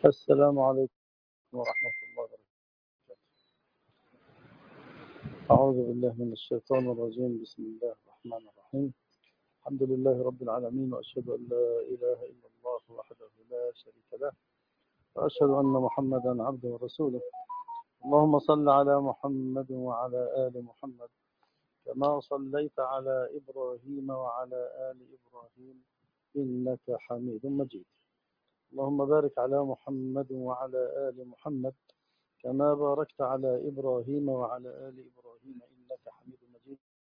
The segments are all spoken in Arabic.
السلام عليكم ورحمة الله وبركاته. أعوذ بالله من الشيطان الرجيم. بسم الله الرحمن الرحيم. الحمد لله رب العالمين، وأشهد أن لا إله إلا الله وحده لا شريك له، وأشهد أن محمدا عبده ورسوله. اللهم صل على محمد وعلى آل محمد كما صليت على إبراهيم وعلى آل إبراهيم إنك حميد مجيد. اللهم بارك على محمد وعلى آل محمد كما باركت على إبراهيم وعلى آل إبراهيم إنك حميد مجيد.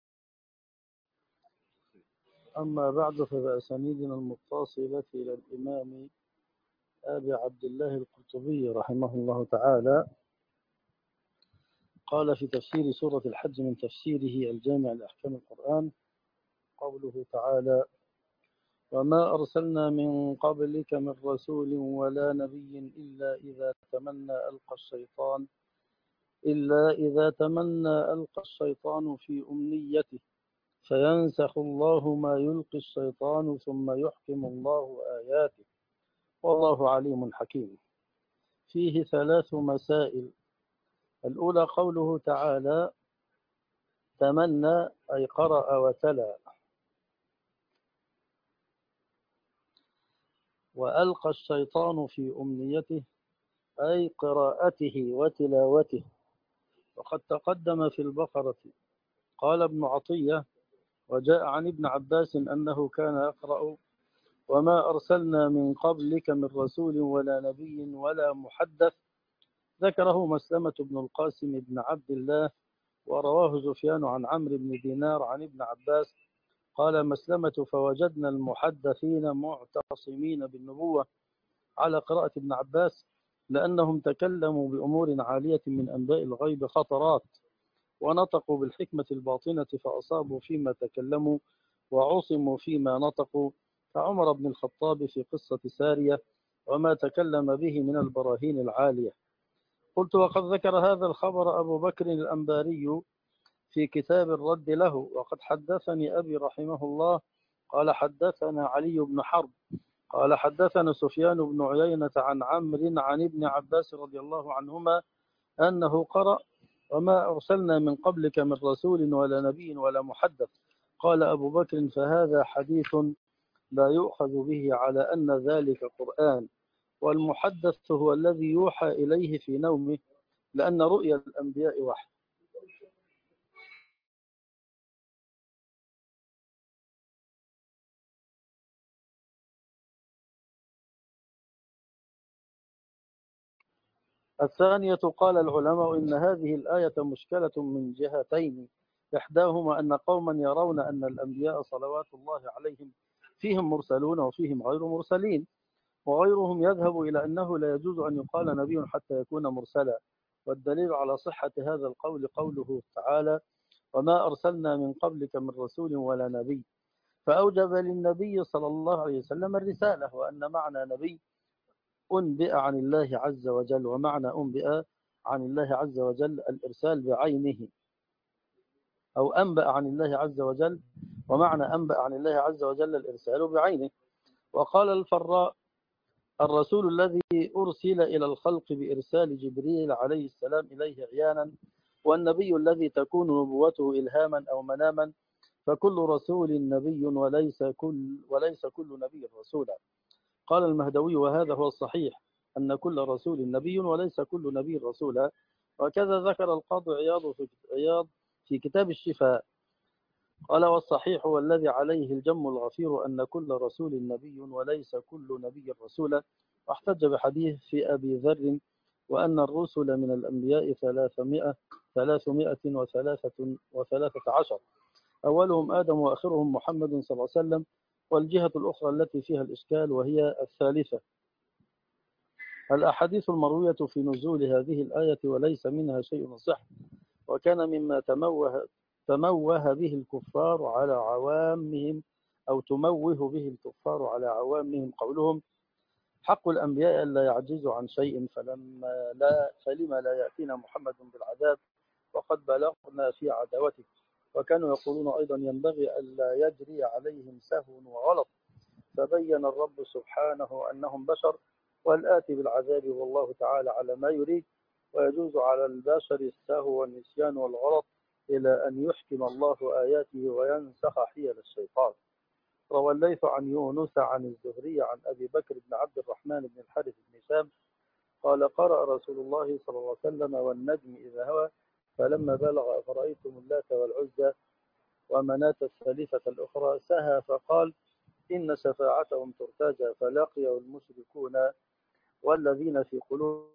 أما بعد، فبأسانيدنا المتصلة إلى الإمام أبي عبد الله القرطبي رحمه الله تعالى قال في تفسير سورة الحج من تفسيره الجامع لأحكام القرآن قوله تعالى: وما أرسلنا من قبلك من رسول ولا نبي إلا إذا تمنى ألقى الشيطان في أمنيته فينسخ الله ما يلقي الشيطان ثم يحكم الله آياته والله عليم حكيم. فيه 3 مسائل. الأولى قوله تعالى: تمنى أي قرأ وتلا، وألقى الشيطان في أمنيته أي قراءته وتلاوته. وقد تقدم في البقرة. قال ابن عطية: وجاء عن ابن عباس أنه كان يقرأ: وما أرسلنا من قبلك من رسول ولا نبي ولا محدث. ذكره مسلمة بن القاسم بن عبد الله، ورواه سفيان عن عمرو بن دينار عن ابن عباس. قال مسلمة: فوجدنا المحدثين معتصمين بالنبوة على قراءة ابن عباس، لأنهم تكلموا بأمور عالية من أنباء الغيب خطرات، ونطقوا بالحكمة الباطنة فأصابوا فيما تكلموا وعصموا فيما نطقوا، كعمر بن الخطاب في قصة سارية وما تكلم به من البراهين العالية. قلت: وقد ذكر هذا الخبر أبو بكر الأنباري في كتاب الرد له. وقد حدثني أبي رحمه الله قال: حدثنا علي بن حرب قال: حدثنا سفيان بن عيينة عن عمرو عن ابن عباس رضي الله عنهما أنه قرأ: وما أرسلنا من قبلك من رسول ولا نبي ولا محدث. قال أبو بكر: فهذا حديث لا يؤخذ به على أن ذلك قرآن، والمحدث هو الذي يوحى إليه في نومه، لأن رؤيا الأنبياء وحي. الثانية: قال العلماء إن هذه الآية مشكلة من جهتين. إحداهما أن قوما يرون أن الأنبياء صلوات الله عليهم فيهم مرسلون وفيهم غير مرسلين، وغيرهم يذهب إلى أنه لا يجوز أن يقال نبي حتى يكون مرسلا. والدليل على صحة هذا القول قوله تعالى: وما أرسلنا من قبلك من رسول ولا نبي، فأوجب للنبي صلى الله عليه وسلم الرسالة، وأن معنى نبي أنبئ عن الله عز وجل، ومعنى أنبئ عن الله عز وجل الإرسال بعينه، أو أنبأ عن الله عز وجل، ومعنى أنبأ عن الله عز وجل الإرسال بعينه. وقال الفراء: الرسول الذي أرسل إلى الخلق بإرسال جبريل عليه السلام إليه عيانا، والنبي الذي تكون نبوته إلهاما أو مناما، فكل رسول نبي وليس كل نبي رسولا. قال المهدوي: وهذا هو الصحيح، أن كل رسول نبي وليس كل نبي رسولا. وكذا ذكر القاضي عياض في كتاب الشفاء. قال: والصحيح والذي عليه الجم الغفير أن كل رسول نبي وليس كل نبي رسولا. واحتج بحديث في أبي ذر: وأن الرسل من الأنبياء 313، أولهم آدم وآخرهم محمد صلى الله عليه وسلم. والجهة الأخرى التي فيها الإشكال وهي الثالثة: الأحاديث المروية في نزول هذه الآية وليس منها شيء صح، وكان مما تموه به الكفار على عوامهم، أو تموه به الكفار على عوامهم، قولهم: حق الأنبياء ألا يعجزوا عن شيء، فلما لا يأتينا محمد بالعذاب وقد بلغنا في عداوته. وكانوا يقولون أيضا: ينبغي ألا يجري عليهم سهو وغلط. فبين الرب سبحانه أنهم بشر، والآتي بالعذاب والله تعالى على ما يريد. ويجوز على البشر السهو والنسيان والغلط إلى أن يحكم الله آياته وينسخ حيل الشيطان. روى الليث عن يونس عن الزهري عن أبي بكر بن عبد الرحمن بن الحارث بن هشام قال قرأ رسول الله صلى الله عليه وسلم والنجم إذا هوى فلما بلغ أفرأيتم اللات والعزى ومناة الثالثة الأخرى سهى فقال إن شفاعتهم ترتجى والذين في قلوب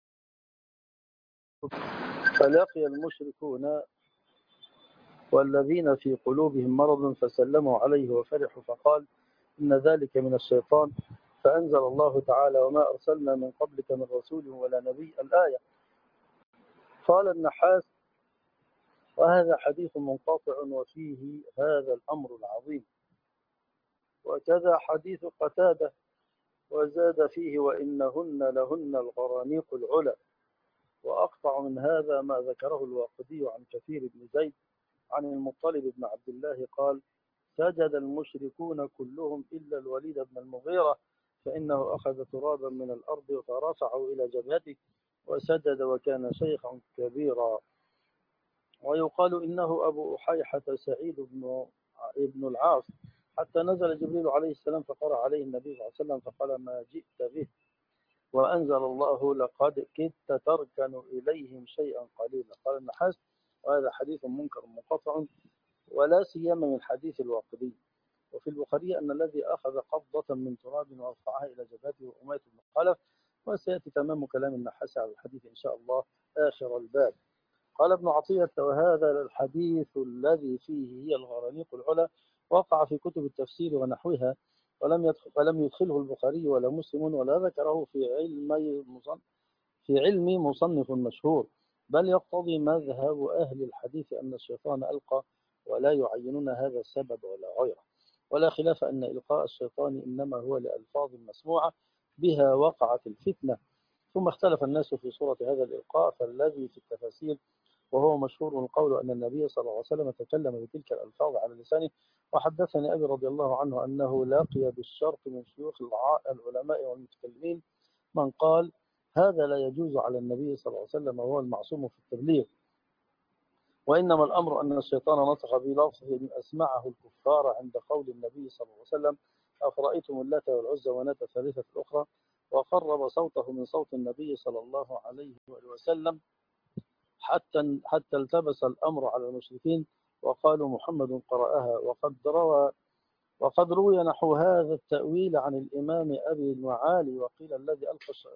فلقي المشركون والذين في قلوبهم مرض فسلموا عليه وفرحوا فقال إن ذلك من الشيطان. فأنزل الله تعالى وما أرسلنا من قبلك من رسول ولا نبي الآية. قال النحاس وهذا حديث منقطع وفيه هذا الأمر العظيم. وكذا حديث قتادة وزاد فيه وإنهن لهن الغرانيق العلا. وأقطع من هذا ما ذكره الواقدي عن كثير بن زيد عن المطلب بن عبد الله قال سجد المشركون كلهم إلا الوليد بن المغيرة فإنه أخذ ترابا من الأرض فرفعه إلى جبهته وسجد وكان شيخا كبيرا. ويقال إنه أبو أحيحة سعيد بن العاص حتى نزل جبريل عليه السلام فقرأ عليه النبي صلى الله عليه وسلم فقال ما جئت به وأنزل الله لقد كدت تركن إليهم شيئا قليلا. قال النحاس وهذا حديث منكر منقطع ولا سيما من حديث الواقدي. وفي البخاري أن الذي أخذ قبضة من تراب ورفعها إلى جبهته أمية بن خلف. وسيأتي تمام كلام النحاس على الحديث إن شاء الله آخر الباب. قال ابن عطية وهذا الحديث الذي فيه هي الغرانيق العلا وقع في كتب التفسير ونحوها ولم يدخله البخاري ولا مسلم ولا ذكره في علم مصنف مشهور بل يقتضي مذهب أهل الحديث أن الشيطان ألقى ولا يعينون هذا السبب ولا غيره. ولا خلاف أن إلقاء الشيطان إنما هو لألفاظ مسموعة بها وقعت الفتنة. ثم اختلف الناس في صورة هذا الإلقاء فالذي في التفاسير وهو مشهور القول أن النبي صلى الله عليه وسلم تكلم بتلك الألفاظ على لسانه. وحدثني أبي رضي الله عنه أنه لاقي بالشرق من شيوخ العلماء والمتكلمين من قال هذا لا يجوز على النبي صلى الله عليه وسلم وهو المعصوم في التبليغ وإنما الأمر أن الشيطان نطق بلفظ أسمعه الكفار عند قول النبي صلى الله عليه وسلم أفرأيتم اللات والعزى ومناة الثالثة الأخرى وقرب صوته من صوت النبي صلى الله عليه وسلم حتى التبس الأمر على المشركين وقالوا محمد قرأها. وقد روي نحو هذا التأويل عن الإمام أبي المعالي وقيل الذي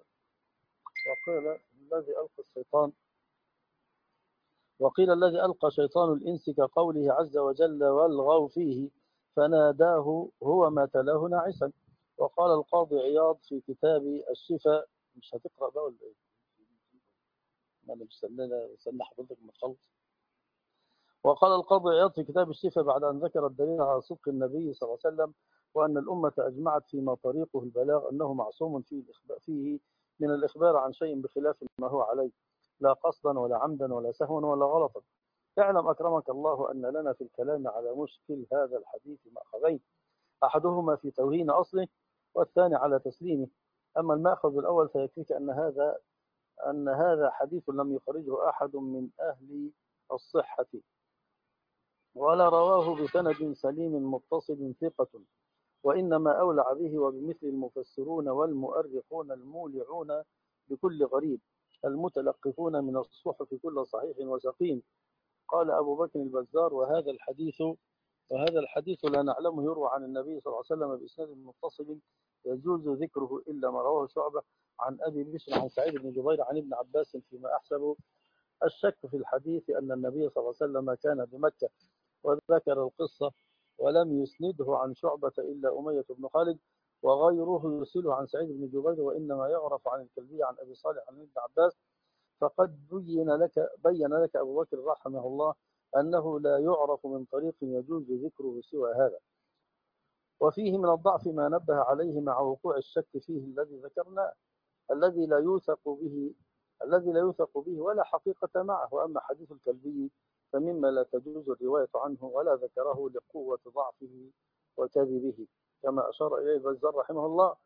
ألقى شيطان الإنس كقوله عز وجل والغوا فيه فناداه هو ما تلاه ناعسا. وقال القاضي عياض في كتاب الشفاء مش هتقرأ بقى ولا ايه؟ أنا بستنى حضرتك ما تخلص. وقال القاضي عياض في كتاب الشفاء بعد أن ذكر الدليل على صدق النبي صلى الله عليه وسلم وأن الأمة أجمعت فيما طريقه البلاغ أنه معصوم فيه من الإخبار عن شيء بخلاف ما هو عليه لا قصدا ولا عمدا ولا سهوا ولا غلطا. اعلم أكرمك الله أن لنا في الكلام على مشكل هذا الحديث مأخذين أحدهما في توهين أصله والثاني على تسليمه. أما المأخذ الأول فيكفيك أن هذا حديث لم يخرجه أحد من أهل الصحة ولا رواه بسند سليم متصل ثقة وإنما أولع به وبمثل المفسرون والمؤرخون المولعون بكل غريب المتلقفون من الصحف كل صحيح وسقيم. قال أبو بكر البزار وهذا الحديث لا نعلمه يروى عن النبي صلى الله عليه وسلم بإسناد متصل يجوز ذكره إلا ما رواه شعبة عن أبي بشر عن سعيد بن جبير عن ابن عباس فيما أحسب. الشك في الحديث أن النبي صلى الله عليه وسلم كان بمكة وذكر القصة ولم يسنده عن شعبة إلا أمية بن خالد وغيره يرسله عن سعيد بن جبير وإنما يعرف عن الكلبي عن أبي صالح عن ابن عباس. فقد بين لك أبو بكر رحمه الله أنه لا يعرف من طريق يجوز ذكره سوى هذا. وفيه من الضعف ما نبه عليه مع وقوع الشك فيه الذي ذكرناه الذي لا يوثق به ولا حقيقة معه. وأما حديث الكلبي فمما لا تجوز الرواية عنه ولا ذكره لقوة ضعفه وكذبه كما أشار إليه البزار رحمه الله.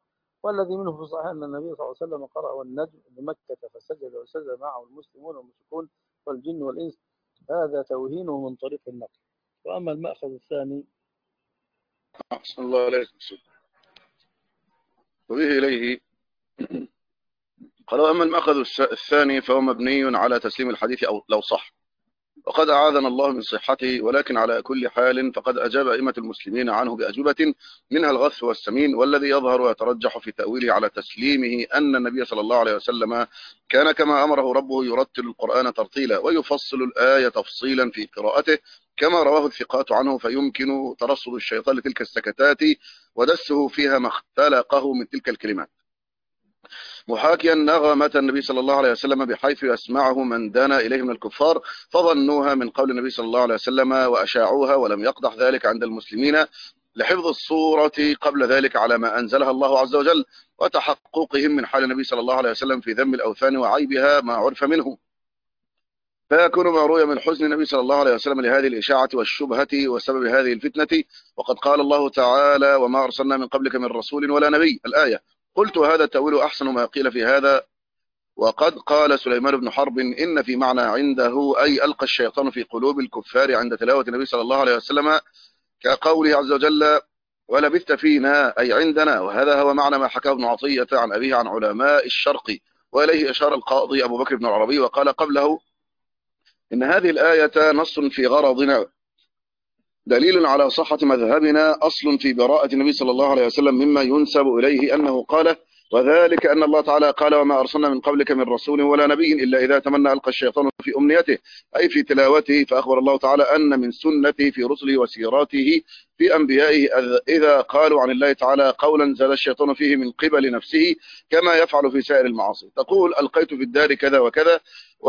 والذي منه في الصحيح أن النبي صلى الله عليه وسلم قرأ والنجم بمكة فسجد وسجد معه المسلمون والمشركون والجن والإنس. هذا توهينه من طريق النقل. وأما المأخذ الثاني أحسن الله عليك. وبه إليه قال: وأما المأخذ الثاني فهو مبني على تسليم الحديث أو لو صح، وقد أعاذنا الله من صحته، ولكن على كل حال فقد أجاب أئمة المسلمين عنه بأجوبة منها الغث والسمين، والذي يظهر ويترجح في تأويله على تسليمه أن النبي صلى الله عليه وسلم كان كما أمره ربه يرتل القرآن ترتيلا ويفصل الآية تفصيلا في قراءته كما رواه الثقات عنه، فيمكن ترصد الشيطان لتلك السكتات ودسه فيها ما اختلقه من تلك الكلمات، محاكيا نغمة النبي صلى الله عليه وسلم بحيث يسمعه من دنا إليه من الكفار، فظنوها من قول النبي صلى الله عليه وسلم وأشاعوها، ولم يقدح ذلك عند المسلمين لحفظ الصورة قبل ذلك على ما أنزلها الله عز وجل، وتحققهم من حال النبي صلى الله عليه وسلم في ذم الأوثان وعيبها ما عرف منه، فيكون ما روي من حزن النبي صلى الله عليه وسلم لهذه الإشاعة والشبهة وسبب هذه الفتنة. وقد قال الله تعالى: وما أرسلنا من قبلك من رسول ولا نبي، الآية. قلت: هذا التأويل أحسن ما قيل في هذا. وقد قال سليمان بن حرب: إن في معنى عنده أي ألقى الشيطان في قلوب الكفار عند تلاوة النبي صلى الله عليه وسلم، كقوله عز وجل: ولبثت فينا أي عندنا. وهذا هو معنى ما حكاه ابن عطية عن أبيه عن علماء الشرق، وإليه أشار القاضي أبو بكر بن العربي وقال قبله: إن هذه الآية نص في غرضنا، دليل على صحة مذهبنا، أصل في براءة النبي صلى الله عليه وسلم مما ينسب إليه أنه قال، وذلك أن الله تعالى قال: وما أرسلنا من قبلك من رسول ولا نبي إلا إذا تمنى ألقى الشيطان في أمنيته، أي في تلاوته. فأخبر الله تعالى أن من سنته في رسله وسيراته في أنبيائه إذا قالوا عن الله تعالى قولا زاد الشيطان فيه من قبل نفسه كما يفعل في سائر المعاصي، تقول: ألقيت في الدار كذا وكذا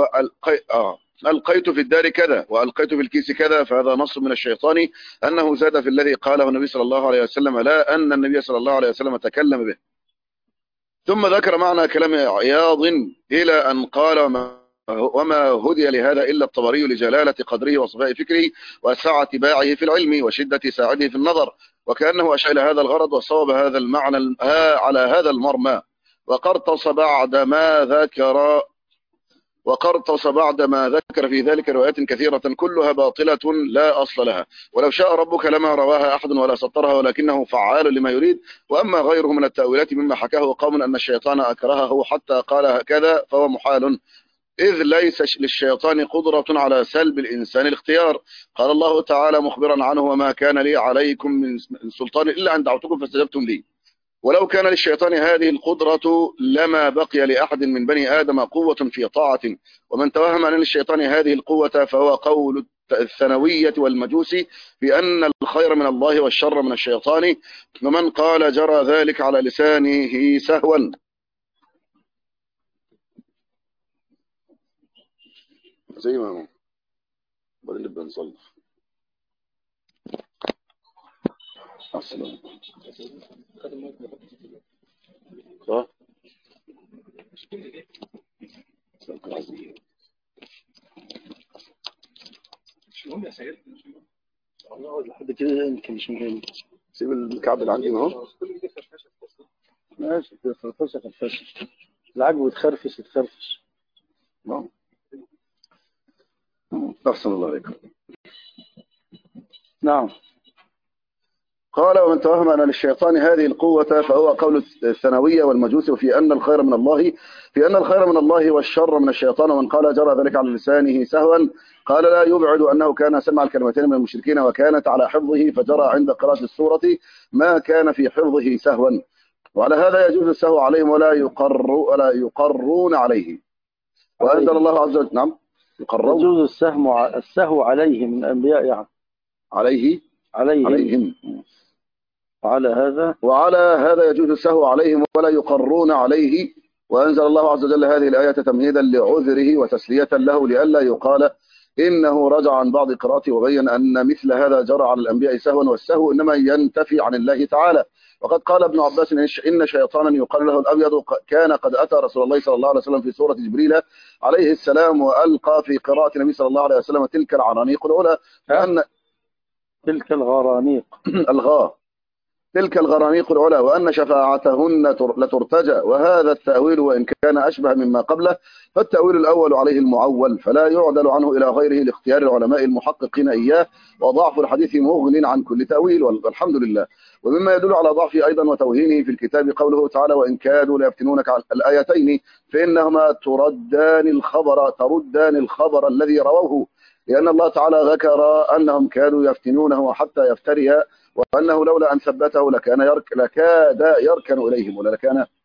ألقيت في الدار كذا وألقيت في الكيس كذا، فهذا نص من الشيطان أنه زاد في الذي قاله النبي صلى الله عليه وسلم، لا أن النبي صلى الله عليه وسلم تكلم به. ثم ذكر معنى كلام عياض إلى أن قال: وما هدي لهذا إلا الطبري لجلالة قدره وصفاء فكره وسعة باعه في العلم وشدة ساعده في النظر، وكأنه أشار إلى هذا الغرض وصوب هذا المعنى على هذا المرمى، وقرطس بعد ما ذكر في ذلك روايات كثيرة كلها باطلة لا أصل لها، ولو شاء ربك لما رواها أحد ولا سطرها، ولكنه فعال لما يريد. وأما غيره من التأويلات مما حكاه قوم أن الشيطان أكرهه حتى قال هكذا فهو محال، إذ ليس للشيطان قدرة على سلب الإنسان الاختيار. قال الله تعالى مخبرا عنه: وما كان لي عليكم من سلطان إلا أن دعوتكم فاستجبتم لي. ولو كان للشيطان هذه القدرة لما بقي لأحد من بني آدم قوة في طاعة، ومن توهم أن للشيطان هذه القوة فهو قول الثانوية والمجوس بأن الخير من الله والشر من الشيطان، ومن قال جرى ذلك على لسانه سهوا. زي ما هو بعدين نبدأ نصلي. أصلا صح؟ مش مهم يا سيد، نقعد لحد كده يمكن مش مهم. سيب الكعب اللي عندي اهو. ماشي، خرفشه العجب يتخرفش. نعم. أحسن الله عليكم. نعم. قال: ومن توهم أن للشيطان هذه القوة فهو قول الثانوية والمجوس في أن الخير من الله والشر من الشيطان، ومن قال جرى ذلك على لسانه سهوا قال لا يبعد أنه كان سمع الكلمتين من المشركين وكانت على حفظه، فجرى عند قراءة السورة ما كان في حفظه سهوا، وعلى هذا يجوز السهو عليهم ولا يقرون عليه. وأنزل الله عز وجل. نعم، يقرون. يجوز السهو عليه من الأنبياء، يعني عليهم. وعلى هذا يجوز السهو عليهم ولا يقرون عليه. وأنزل الله عز وجل هذه الآية تمهيدا لعذره وتسلية له لئلا يقال إنه رجع عن بعض قراءته، وبين أن مثل هذا جرى على الأنبياء سهوا، والسهو إنما ينتفي عن الله تعالى. وقد قال ابن عباس إن شيطانا يقال له الأبيض كان قد أتى رسول الله صلى الله عليه وسلم في سورة جبريل عليه السلام، وألقى في قراءة النبي صلى الله عليه وسلم تلك العنانيق العلى، تلك الغرانيق الغاء تلك الغرانيق العلا وأن شفاعتهن لترتجى، وهذا التأويل وإن كان أشبه مما قبله فالتأويل الأول عليه المعول، فلا يعدل عنه إلى غيره لاختيار العلماء المحققين إياه، وضعف الحديث مغن عن كل تأويل والحمد لله. ومما يدل على ضعفه أيضا وتوهينه في الكتاب قوله تعالى وإن كادوا ليفتنونك عن الآيتين، فإنهما تردان الخبر الذي رووه، لأن الله تعالى ذكر أنهم كانوا يفتنونه حتى يفتري، وأنه لولا أن ثبته لكاد يركن إليهم، ولا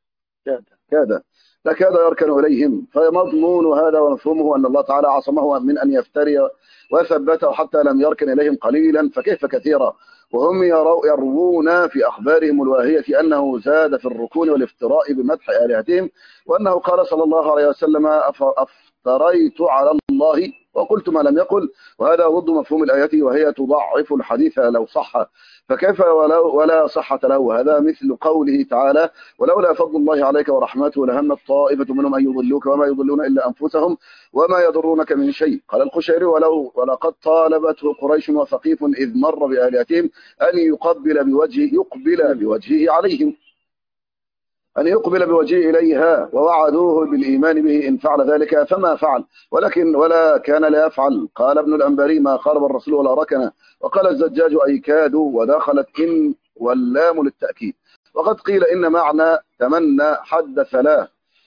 لكاد يركن إليهم. فمضمون هذا ومفهومه أن الله تعالى عصمه من أن يفتري وثبته حتى لم يركن إليهم قليلا فكيف كثيرا. وهم يروون في أخبارهم الواهية أنه زاد في الركون والافتراء بمدح آلهتهم، وأنه قال صلى الله عليه وسلم افتريت على الله وقلت ما لم يقل، وهذا ضد مفهوم الآية وهي تضعف الحديث لو صح، فكيف ولا صحة له. هذا مثل قوله تعالى ولولا فضل الله عليك ورحمته لهمت طائفة منهم أن يضلوك وما يضلون إلا أنفسهم وما يضرونك من شيء. قال القشيري ولقد طالبته قريش وثقيف إذ مر بآلهتهم أن يقبل بوجهه عليهم، أن يقبل بوجهه إليها، ووعدوه بالإيمان به إن فعل ذلك فما فعل، ولا كان لا يفعل. قال ابن الأنبري ما قارب الرسول ولا ركن. وقال الزجاج أي كادوا، ودخلت إن واللام للتأكيد. وقد قيل إن معنى تمنى حدث لا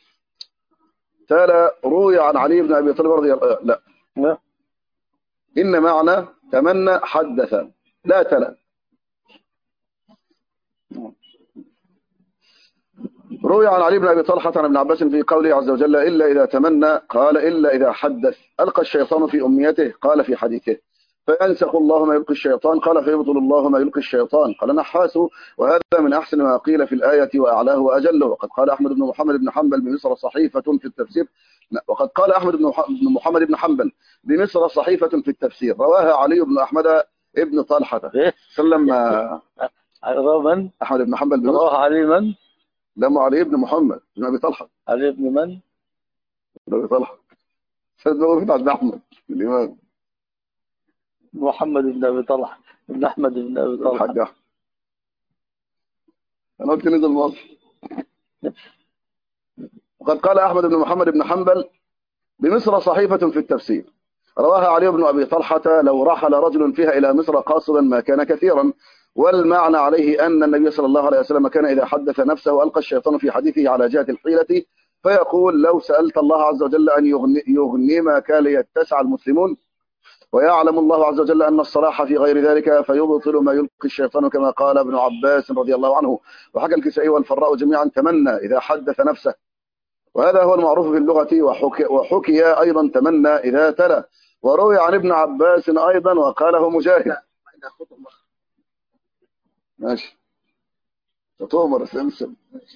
تلا روي عن علي بن أبي طالب رضي الله لا إن معنى تمنى حدث لا تلا روي عن علي بن أبي طلحة عن ابن عباس في قوله عز وجل إلا إذا تمنى، قال إلا إذا حدث ألقى الشيطان في أمنيته، قال في حديثه فينسخ الله ما يلقي الشيطان، قال فيبطل الله ما يلقي الشيطان. قال نحاس وهذا من أحسن ما قيل في الآية وأعلاه وأجله. وقد قال أحمد بن محمد بن حنبل بمصر صحيفة في التفسير بمصر صحيفة في التفسير رواها علي بن أحمد ابن طلحة سلم من أحمد بن حنبل بمصر رواها علي من لما علي بن محمد بن أبي طلحة علي بن من بن أبي طلحة سيدنا عبد أحمد الإمام محمد بن أبي طلحة بن أحمد بن أبي طلحة الحاج أحمد. أنا قلت نزل مصر. وقد قال أحمد بن محمد بن حنبل بمصر صحيفة في التفسير رواها علي بن أبي طلحة لو رحل رجل فيها إلى مصر قاصدا ما كان كثيرا، والمعنى عليه أن النبي صلى الله عليه وسلم كان إذا حدث نفسه ألقى الشيطان في حديثه على جهة الحيلة، فيقول لو سألت الله عز وجل أن يغنمك ليتسع المسلمون، ويعلم الله عز وجل أن الصلاح في غير ذلك فيبطل ما يلقي الشيطان كما قال ابن عباس رضي الله عنه. وحكى الكسائي والفراء جميعا تمنى إذا حدث نفسه، وهذا هو المعروف في اللغة. وحكي أيضا تمنى إذا تلا، وروي عن ابن عباس أيضا وقاله مجاهد. ماشي تطومر سمسم.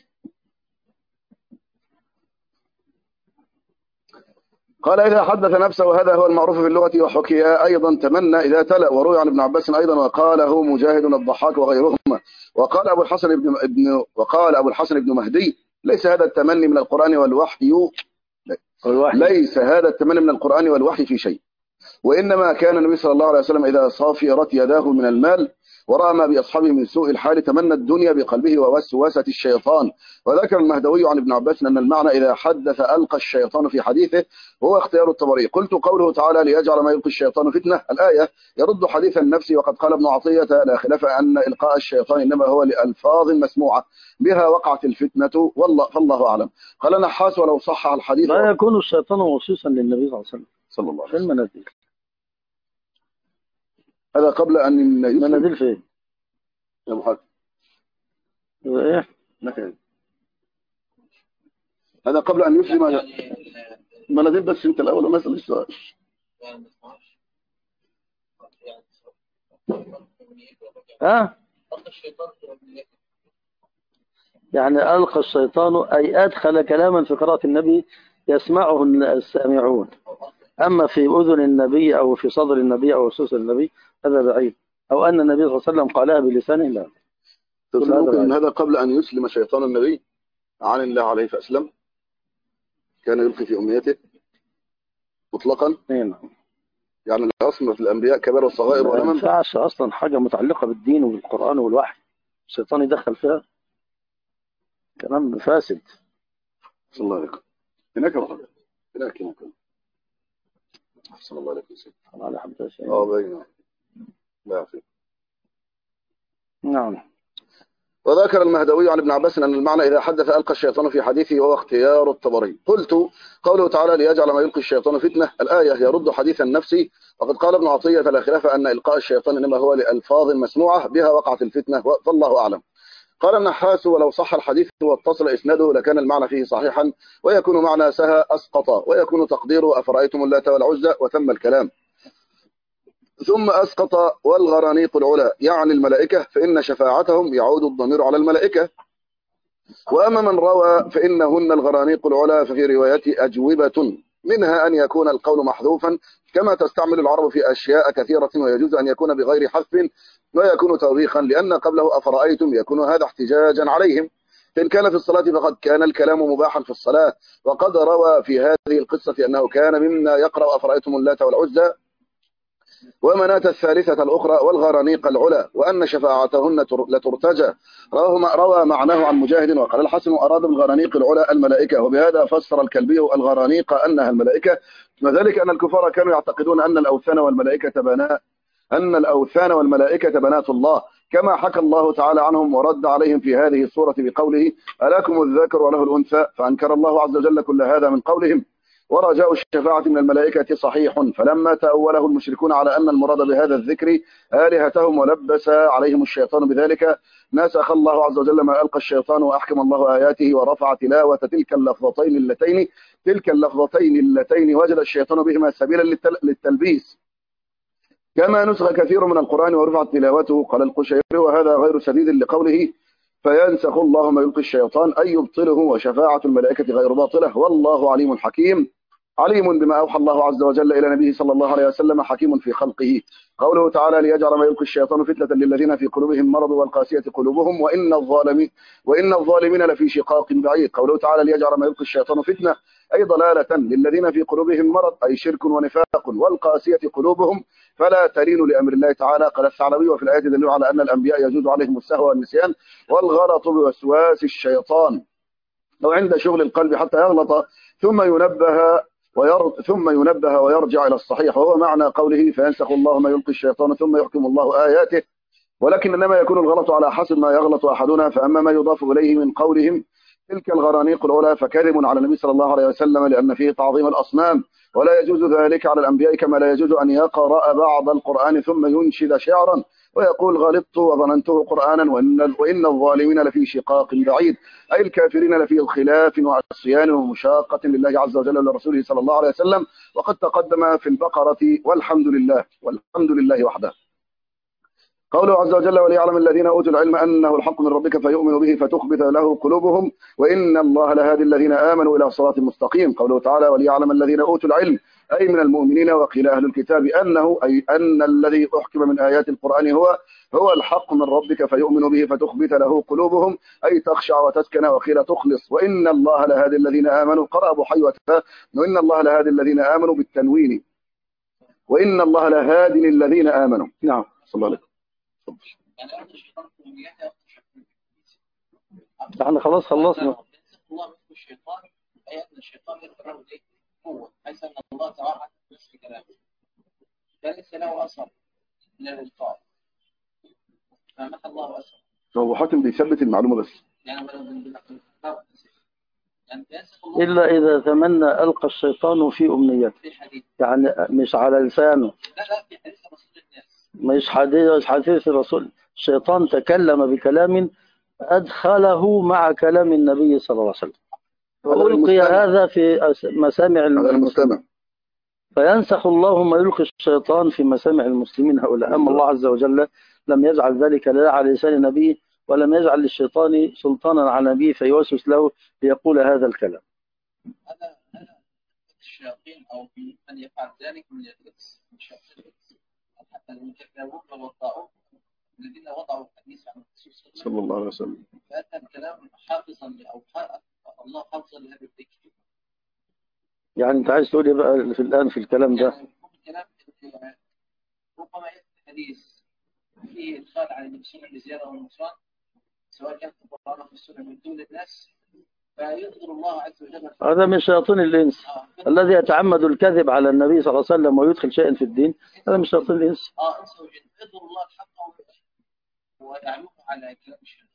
قال إذا حدث نفسه، وهذا هو المعروف في اللغة. وحكي أيضا تمنى إذا تلا، وروي عن ابن عباس أيضا وقاله مجاهد الضحاك وغيرهما. وقال أبو الحسن بن مهدي ليس هذا التمني من القرآن والوحي ليس هذا التمني من القرآن والوحي في شيء، وإنما كان النبي صلى الله عليه وسلم إذا صافرت يداه من المال ورأى ما بأصحابه من سوء الحال تمنى الدنيا بقلبه ووسوسة الشيطان. وذكر المهدوي عن ابن عباس أن المعنى إذا حدث ألقى الشيطان في حديثه هو اختيار الطبري. قلت قوله تعالى ليجعل ما يلقي الشيطان فتنة الآية يرد حديث النفس. وقد قال ابن عطية لا خلاف أن إلقاء الشيطان إنما هو لألفاظ مسموعة بها وقعت الفتنة فالله أعلم. قال نحاس ولو صح الحديث لا يكون الشيطان وصيصا للنبي صلى الله عليه وسلم صلى الله عليه وسلم. في المنازل. هذا قبل أن المنازل فين يا أبو حاتم؟ إيه مكان هذا قبل أن يسلم المنازل. بس أنت الأول ونسأل السؤال. يعني ألقى الشيطان أي أدخل كلاما في قراءة النبي يسمعه السامعون، أما في أذن النبي أو في صدر النبي أو صوص النبي هذا بعيد، أو أن النبي صلى الله عليه وسلم قالها بلسانه لا. ممكن أن هذا قبل أن يسلم شيطان النبي عن الله عليه فأسلم كان يلقي في أمنيته مطلقا. يعني الأصل في الأنبياء كبار والصغائر ما ينفعش أصلا حاجة متعلقة بالدين وبالقرآن والوحي الشيطان يدخل فيها كلام فاسد. صلى الله عليكم. هناك واحد. هناك. صلى الله عليه وسلم. على حمد الله. بينا. لا يعفي. نعم. وذكر المهدوي عن ابن عباس أن المعنى إذا حدث ألقى الشيطان في حديثه وهو اختيار الطبري. قلت قوله تعالى ليجعل ما يلقي الشيطان فتنة، الآية يرد حديث النفس، وقد قال ابن عطية لا خلاف أن إلقاء الشيطان إنما هو لألفاظ مسموعة بها وقعت الفتنة، فالله أعلم. قال النحاس ولو صح الحديث واتصل إسناده لكان المعنى فيه صحيحا، ويكون معنى سهى أسقط، ويكون تقديره أفرأيتم اللات والعزى وتم الكلام. ثم أسقط والغرانيق العلا يعني الملائكة، فإن شفاعتهم يعود الضمير على الملائكة. وأما من روى فإنهن الغرانيق العلا ففي روايته أجوبة، منها أن يكون القول محذوفا كما تستعمل العرب في أشياء كثيرة، ويجوز أن يكون بغير حذف ويكون توبيخا، لأن قبله أفرأيتم يكون هذا احتجاجا عليهم. إن كان في الصلاة فقد كان الكلام مباحا في الصلاة. وقد روى في هذه القصة أنه كان مما يقرأ أفرأيتم اللات والعزى ومناة الثالثة الأخرى والغرانيق العلا، وأن شفاعتهن لترتجى. روى معناه عن مجاهد. وقال الحسن أراد بالغرانيق العلا الملائكة، وبهذا فسر الكلبي الغرانيق أنها الملائكة، وذلك أن الكفار كانوا يعتقدون أن الأوثان والملائكة بنات الله، كما حكى الله تعالى عنهم ورد عليهم في هذه السورة بقوله ألكم الذكر وله الأنثى، فأنكر الله عز وجل كل هذا من قولهم ورجاء الشفاعة من الملائكة صحيح. فلما تأوله المشركون على أن المراد بهذا الذكر آلهتهم ولبس عليهم الشيطان بذلك، نسخ الله عز وجل ما ألقى الشيطان وأحكم الله آياته ورفع تلاوة تلك اللفظتين اللتين وجد الشيطان بهما سبيلا للتلبيس، كما نسخ كثير من القرآن ورفعت تلاوته. قال القشيري وهذا غير سديد لقوله فينسخ الله ما يلقي الشيطان أي يبطله، وشفاعة الملائكة غير باطلة، والله عليم حكيم، عليم بما أوحى الله عز وجل إلى نبيه صلى الله عليه وسلم، حكيم في خلقه. قوله تعالى ليجعل ما يلقي الشيطان فتنة للذين في قلوبهم مرض والقاسية قلوبهم وإن الظالمين لفي شقاق بعيد. قوله تعالى ليجعل ما يلقي الشيطان فتنة أي ضلالة للذين في قلوبهم مرض أي شرك ونفاق، والقاسية قلوبهم فلا تلين لأمر الله تعالى. قال الثعلبي وفي الآية دليل على أن الأنبياء يجوز عليهم السهو والنسيان والغلط بوسواس الشيطان أو عند شغل القلب حتى يغلط ثم ينبه ويرجع إلى الصحيح، وهو معنى قوله فينسخ الله ما يلقي الشيطان ثم يحكم الله آياته. ولكن إنما يكون الغلط على حسب ما يغلط أحدنا. فأما ما يضاف إليه من قولهم تلك الغرانيق العلا فكذب على النبي صلى الله عليه وسلم، لأن فيه تعظيم الأصنام، ولا يجوز ذلك على الأنبياء، كما لا يجوز أن يقرأ بعض القرآن ثم ينشد شعرا ويقول غلطت وظننته قرآنا وإن الظالمين لفي شقاق بعيد أي الكافرين لفي خلاف وعصيان ومشاقة لله عز وجل ولرسوله صلى الله عليه وسلم. وقد تقدم في البقرة والحمد لله وحده. قوله عز وجل وليعلم الذين أوتوا العلم أنه الحق من ربك فيؤمنوا به فتخبت له قلوبهم وإن الله لهادي الذين آمنوا إلى صراط مستقيم. قوله تعالى وليعلم الذين أوتوا العلم أي من المؤمنين. وقيل أهل الكتاب أنه أي أن الذي أحكم من آيات القرآن هو الحق من ربك فيؤمنوا به فتخبت له قلوبهم أي تخشع وتسكن. وقيل تخلص وإن الله لهادي الذين آمنوا. قرأ أبو حيوة وإن الله لهادي الذين آمنوا بالتنوين وإن الله لهادي الذين آمنوا. نعم صلى الله عليه. احنا خلاص خلصنا. الله من الشيطان أي أن الشيطان يقرأ له قوة، حيث أن الله تعالى نفس كلامه ليس له أثر من الإلقاء، فمحى الله أثر. هو حاتم بيثبت المعلومة بس يعني إلا إذا تمنى ألقى الشيطان في أمنيته، يعني مش على لسانه. لا في حديث رسول الناس، مش حديث الرسول. الشيطان تكلم بكلام أدخله مع كلام النبي صلى الله عليه وسلم، وألقي هذا في مسامع المسلمين، فينسخ الله ما يلقي الشيطان في مسامع المسلمين هؤلاء. أما الله عز وجل لم يجعل ذلك لا على لسان نبيه، ولم يجعل للشيطان سلطانا على نبيه فيوسوس له ليقول هذا الكلام. هذا الشياطين أو من يفعل ذلك من الإنس، من الشياطين، حتى المتكلمون والطاعون الذين وضعوا الحديث عن الرسول صلى الله عليه وسلم، فأتى الكلام حافظا أو الله حافظا لهذا الذكر. يعني أنت عايز تقول إيه بقى الآن في الكلام ده؟ يعني الكلام ربما يأتي حديث فيه إدخال على النفسين لزيادة والنقصان، سواء كان في القرآن أو في السنة من دون الناس فيقدر الله عز وجل هذا من شياطين الإنس الذي يتعمد الكذب على النبي صلى الله عليه وسلم ويدخل شيئا في الدين، هذا من شياطين الإنس. إنس وجن يقدر الله الحق ويعلمه على كلام الشيطان.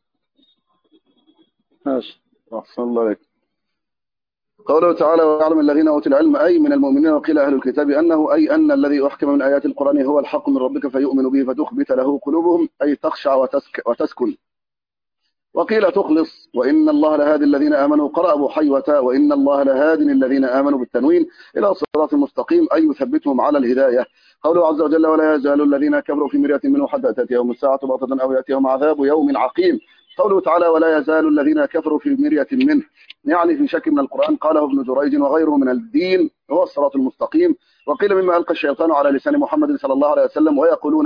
ماشي. أحسن الله عليك. قوله تعالى ويعلم الذين أوتوا العلم أي من المؤمنين، وقيل أهل الكتاب أنه أي أن الذي أحكم من آيات القرآن هو الحق من ربك فيؤمن به فتخبت له قلوبهم أي تخشع وتسكن. وقيل تخلص وإن الله لهادي الذين آمنوا، قرأ أبو حيوة وإن الله لهادي الذين آمنوا بالتنوين إلى صراط المستقيم أي يثبتهم على الهداية. قوله عز وجل ولا يزال الذين كفروا في مرية منه حتى تأتيهم الساعة بغتة أو يأتيهم عذاب يوم عقيم. قوله تعالى ولا يزال الذين كفروا في مرية منه يعني في شك من القرآن، قاله ابن جريج وغيره من الدين هو الصراط المستقيم. وقيل مما ألقى الشيطان على لسان محمد صلى الله عليه وسلم ويقولون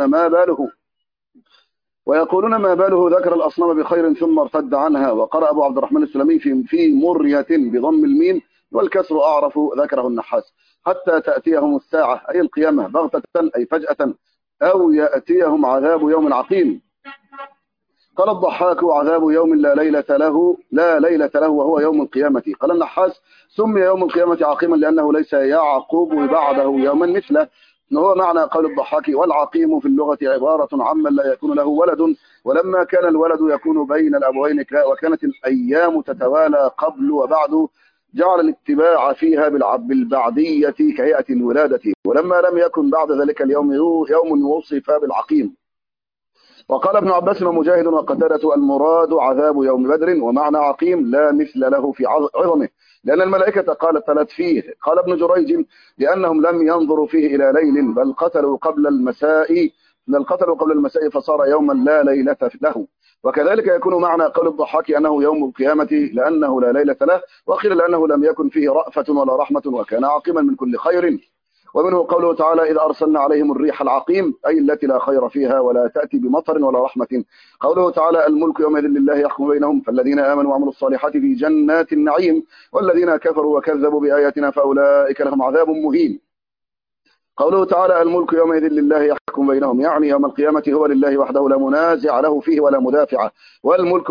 ما باله ذكر الأصنام بخير ثم ارتد عنها. وقرأ أبو عبد الرحمن السلمي في مرية بضم الميم والكسر أعرف ذكره النحاس حتى تأتيهم الساعة أي القيامة بغتة أي فجأة أو يأتيهم عذاب يوم عقيم. قال الضحاك عذاب يوم لا ليلة له وهو يوم القيامة. قال النحاس سمي يوم القيامة عقيما لأنه ليس يعقوب بعده يوما مثله، وهو معنى قول الضحاك والعقيم في اللغة عبارة عمن لا يكون له ولد، ولما كان الولد يكون بين الأبوين وكانت الأيام تتوالى قبل وبعد جعل الاتباع فيها بالبعدية كهيئة الولادة، ولما لم يكن بعد ذلك اليوم يوم وصف بالعقيم. وقال ابن عباس ومجاهد وقتادة المراد عذاب يوم بدر، ومعنى عقيم لا مثل له في عظمه لأن الملائكة قالت فيه. قال ابن جريج لأنهم لم ينظروا فيه إلى ليل بل قتلوا قبل المساء فصار يوما لا ليلة له. وكذلك يكون معنى قول الضحاك أنه يوم القيامة لأنه لا ليلة له، وقيل لأنه لم يكن فيه رأفة ولا رحمة وكان عقيما من كل خير. ومنه قوله تعالى إذ أرسلنا عليهم الريح العقيم أي التي لا خير فيها ولا تأتي بمطر ولا رحمة. قوله تعالى الملك يومئذ لله يحكم بينهم فالذين آمنوا وعملوا الصالحات في جنات النعيم والذين كفروا وكذبوا بآياتنا فأولئك لهم عذاب مهين. قوله تعالى الملك يومئذ لله يحكم بينهم يعني يوم القيامة هو لله وحده لا منازع له فيه ولا مدافع، والملك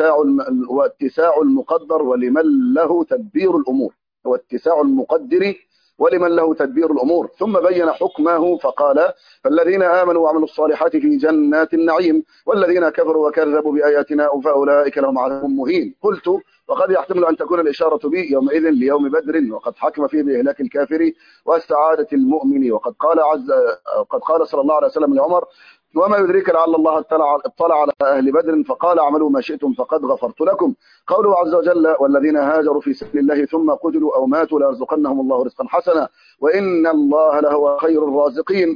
واتساع المقدر ولمن له تدبير الأمور، واتساع المقدر ولمن له تدبير الأمور. ثم بين حكمه فقال فالذين آمنوا وعملوا الصالحات في جنات النعيم والذين كفروا وكذبوا بآياتنا فأولئك لهم عذاب مهين. قلت وقد يحتمل أن تكون الإشارة به يومئذ ليوم بدر وقد حكم فيه بإهلاك الكافر واستعادة المؤمن. وقد قال صلى الله عليه وسلم لعمر وما يدريك لعل الله اطلع على أهل بدر فقال اعملوا ما شئتم فقد غفرت لكم. قوله عز وجل والذين هاجروا في سبيل الله ثم قتلوا أو ماتوا ليرزقنهم الله رزقا حسنا وإن الله لهو خير الرازقين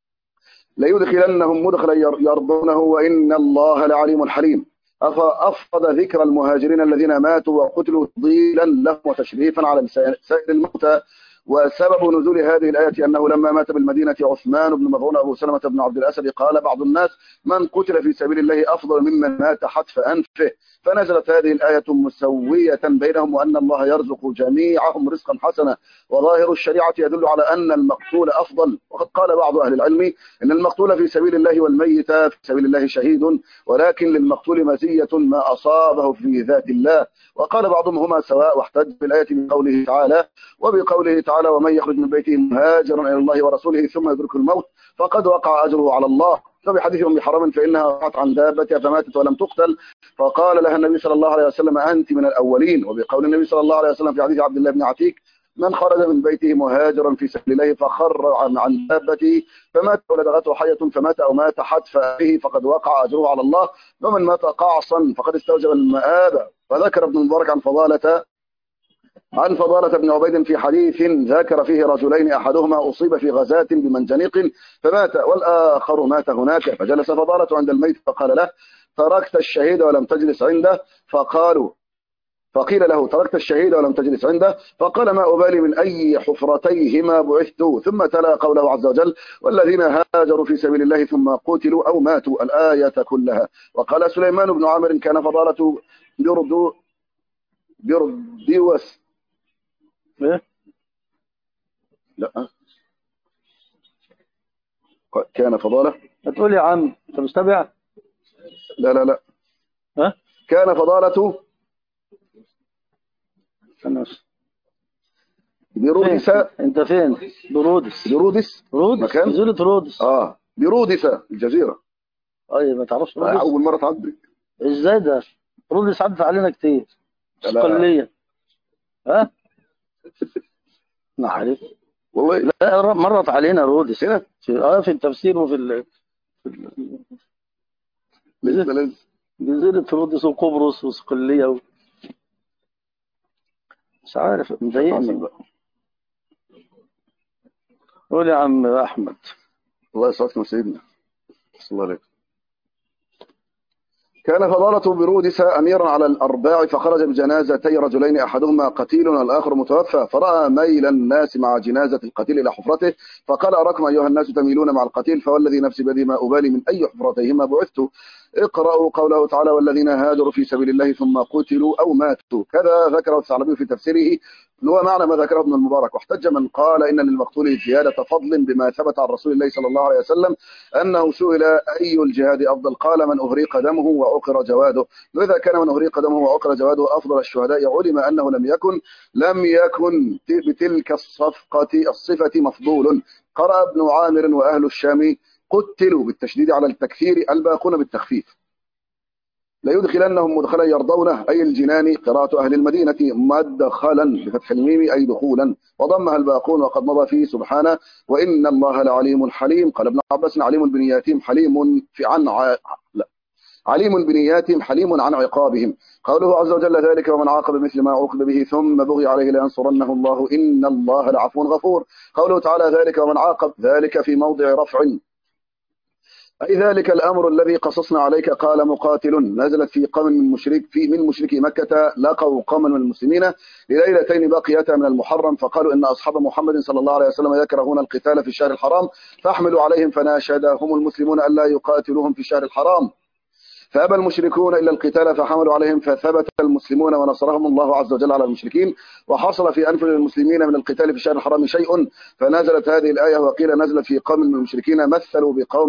ليدخلنهم مدخلا يرضونه وإن الله لعليم حليم. أفقد ذكر المهاجرين الذين ماتوا وقتلوا تضيلا لهم وتشريفا على سائر الموتى. وسبب نزول هذه الآية أنه لما مات بالمدينة عثمان بن مظعون أبو سلمة بن عبد الأسد قال بعض الناس من قتل في سبيل الله أفضل ممن مات حتف أنفه، فنزلت هذه الآية مسوية بينهم وأن الله يرزق جميعهم رزقا حسنا. وظاهر الشريعة يدل على أن المقتول أفضل. وقد قال بعض أهل العلم إن المقتول في سبيل الله والميت في سبيل الله شهيد، ولكن للمقتول مزية ما أصابه في ذات الله. وقال بعضهم هما سواء، واحتج بالآية بقوله تعالى وبقوله تعالى ومن يخرج من بيته مهاجرا إلى الله ورسوله ثم يدرك الموت فقد وقع أجره على الله. ففي حديث أم حرام فإنها وقعت عن دابتها فماتت ولم تقتل فقال لها النبي صلى الله عليه وسلم أنت من الأولين. وبقول النبي صلى الله عليه وسلم في حديث عبد الله بن عتيق من خرج من بيته مهاجرا في سبيل الله فخر عن دابته فمات ولدغته حية فمات أو مات حتف به فقد وقع أجره على الله، ومن مات قاعصا فقد استوجب المآب. وذكر ابن المبارك عن فضالة بن عبيد في حديث ذكر فيه رجلين أحدهما أصيب في غزاة بمنجنيق فمات والآخر مات هناك، فجلس فضالة عند الميت فقال له تركت الشهيد ولم تجلس عنده فقيل له تركت الشهيد ولم تجلس عنده فقال ما أبالي من أي حفرتيهما بعثت، ثم تلا قوله عز وجل والذين هاجروا في سبيل الله ثم قتلوا أو ماتوا الآية كلها. وقال سليمان بن عامر كان فضالة برديوس لا كان فضالة هتقول يا عم انت مستبع؟ لا ها؟ كان فضالة برودس. انت فين؟ برودس. برودس مكان جزيرة رودس. برودس الجزيرة. ما تعرفش رودس؟ أول مرة تعدي. ازاي ده؟ رودس عدت علينا كتير. لا. صقلية. ها؟ نعرف والله. لا، مرت علينا رودس هنا في التفسير وفي جزيرة رودس وقبرص وصقلية مش عارف، مضايقني. قول يا عم أحمد. الله يسعدكم سيدنا. صلى الله عليه. كان فضالة برودس أميرا على الأرباع، فخرج بجنازتي رجلين أحدهما قتيل والآخر متوفى، فرأى ميل الناس مع جنازة القتيل إلى حفرته، فقال أراكم أيها الناس تميلون مع القتيل، فوالذي نفسي بيده ما أبالي من أي حفرتيهما بعثت. اقرأوا قوله تعالى والذين هاجروا في سبيل الله ثم قتلوا أو ماتوا، كذا ذكره الثعلبي في تفسيره، هو معنى ما ذكره ابن المبارك. واحتج من قال إن للمقتول زيادة فضل بما ثبت عن رسول الله صلى الله عليه وسلم أنه سئل أي الجهاد أفضل، قال من أهريق دمه وعقر جواده، وإذا كان من أهريق دمه وعقر جواده أفضل الشهداء علم أنه لم يكن بتلك الصفة مفضول. قرأ ابن عامر وأهل الشام قتلوا بالتشديد على التكثير، الباقون بالتخفيف. ليدخلنهم مدخلا يرضونه أي الجنان، قراءة أهل المدينة مدخلا بفتح الميم أي دخولا، وضمها الباقون وقد مضى فيه سبحانه وإن الله لعليم حليم. قال ابن عباس عليم بنياتهم حليم عليم بنياتهم حليم عن عقابهم. قوله عز وجل ذلك ومن عاقب مثل ما عوقب به ثم بغي عليه لينصرنه الله إن الله لعفو غفور. قوله تعالى ذلك ومن عاقب، ذلك في موضع رفع، أي ذلك الأمر الذي قصصنا عليك. قال مقاتل نزلت في قوم من مشركي مكة لقوا قوما من المسلمين لليلتين بقيتا من المحرم، فقالوا إن أصحاب محمد صلى الله عليه وسلم يكرهون القتال في الشهر الحرام فاحملوا عليهم، فناشدهم المسلمون ألا يقاتلوهم في الشهر الحرام، فأبى المشركون إلا القتال فحملوا عليهم، فثبت المسلمون ونصرهم الله عز وجل على المشركين، وحصل في أنف المسلمين من القتال في الشهر الحرام شيء، فنزلت هذه الآية. وقيل نزلت في قوم من المشركين مثلوا بقوم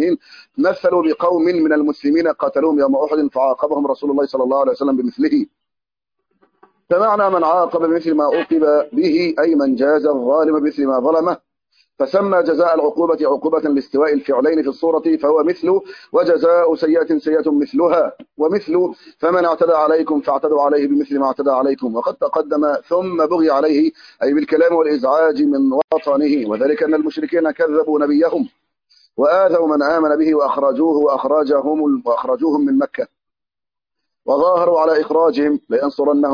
من المسلمين قتلوهم يوم أحد فعاقبهم رسول الله صلى الله عليه وسلم بمثله. فمعنى من عاقب بمثل ما عوقب به أي من جاز الظالم بمثل ما ظلمه، فسمى جزاء العقوبة عقوبة لاستواء الفعلين في الصورة، فهو مثل، وجزاء سيئة سيئة مثلها، ومثل فمن اعتدى عليكم فاعتدوا عليه بمثل ما اعتدى عليكم. وقد تقدم ثم بغي عليه أي بالكلام والإزعاج من وطنه، وذلك أن المشركين كذبوا نبيهم وآذوا من آمن به وأخرجوهم من مكة وظاهروا على إخراجهم. لينصرنه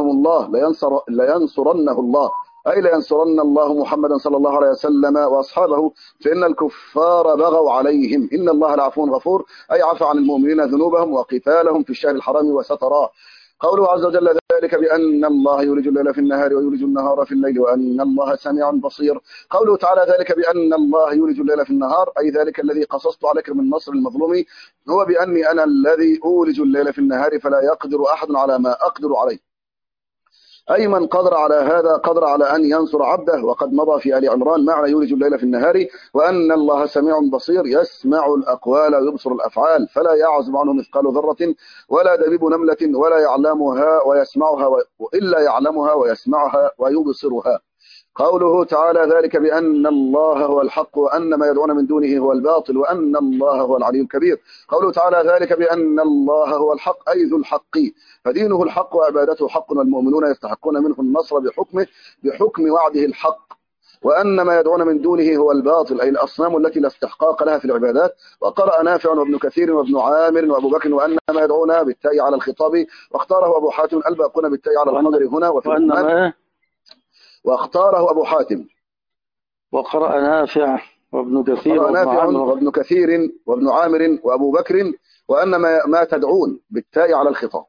الله أي لينصرن الله محمدا صلى الله عليه وسلم وأصحابه، فإن الكفار بغوا عليهم. إن الله لعفو غفور أي عفى عن المؤمنين ذنوبهم وقتالهم في الشهر الحرام وستراه. قوله عز وجل ذلك بأن الله يولج الليل في النهار ويولج النهار في الليل وأن الله سميع بصير. قوله تعالى ذلك بأن الله يولج الليل في النهار أي ذلك الذي قصصت عليك من نصر المظلوم هو بأني أنا الذي أولج الليل في النهار فلا يقدر أحد على ما أقدر عليه، أي من قدر على هذا قدر على أن ينصر عبده. وقد مضى في آل عمران معنى يولج الليل في النهار وأن الله سميع بصير يسمع الأقوال ويبصر الأفعال، فلا يعزب عنه مثقال ذرة ولا دبيب نملة ولا يعلمها ويسمعها إلا يعلمها ويسمعها ويبصرها. قوله تعالى ذلك بأن الله هو الحق وأن ما يدعون من دونه هو الباطل وأن الله هو العلي الكبير. قوله تعالى ذلك بأن الله هو الحق أي ذو الحق، فدينه الحق وعبادته حق، والمؤمنون يستحقون منه النصر بحكم وعده الحق، وأن ما يدعون من دونه هو الباطل أي الأصنام التي لا استحقاق لها في العبادات. وقرأ نافع وابن كثير وابن عامر وأبو بكر وأن ما يدعون بالتاء على الخطاب، واختاره أبو حاتم الباقون بالتاء على الحضر هنا وفي القرآن، واختاره أبو حاتم. وقرأ نافع وابن كثير وابن عامر وأبو بكر وأن ما تدعون بالتاء على الخطاب،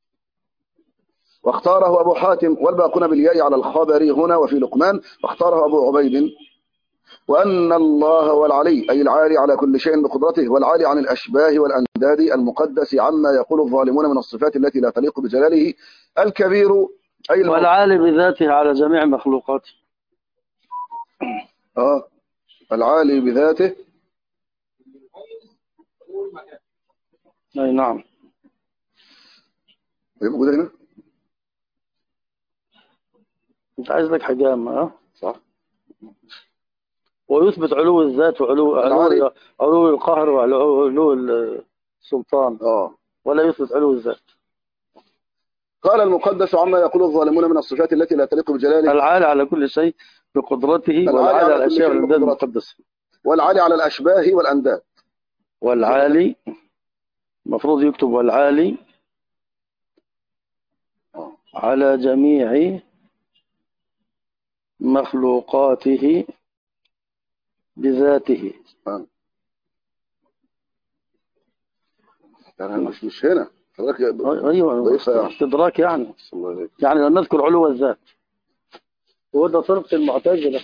واختاره أبو حاتم والباقون بالياء على الخبر هنا وفي لقمان، واختاره أبو عبيد وأن الله هو العلي أي العالي على كل شيء بقدرته، والعالي عن الأشباه والأنداد المقدس عما يقول الظالمون من الصفات التي لا تليق بجلاله، الكبير أي والعالي بذاته على جميع مخلوقاته. العالي بذاته أي نعم. هي موجودة هنا؟ أنت عايز لك حجامة صح. ويثبت علو الذات وعلو علو القهر وعلو السلطان ولا يثبت علو الذات. قال المقدس عما يقول الظالمون من الصفات التي لا تليق بجلاله. العالي على كل شيء بقدرته، والعالي على الأشياء والأنداد المقدسة، والعالي على الأشباه والأنداد. والعالي المفروض يكتب والعالي على جميع مخلوقاته بذاته. يعني مش هنا. ايوه استدراك يعني لم نذكر علو الذات، وده طرق المعتزلة،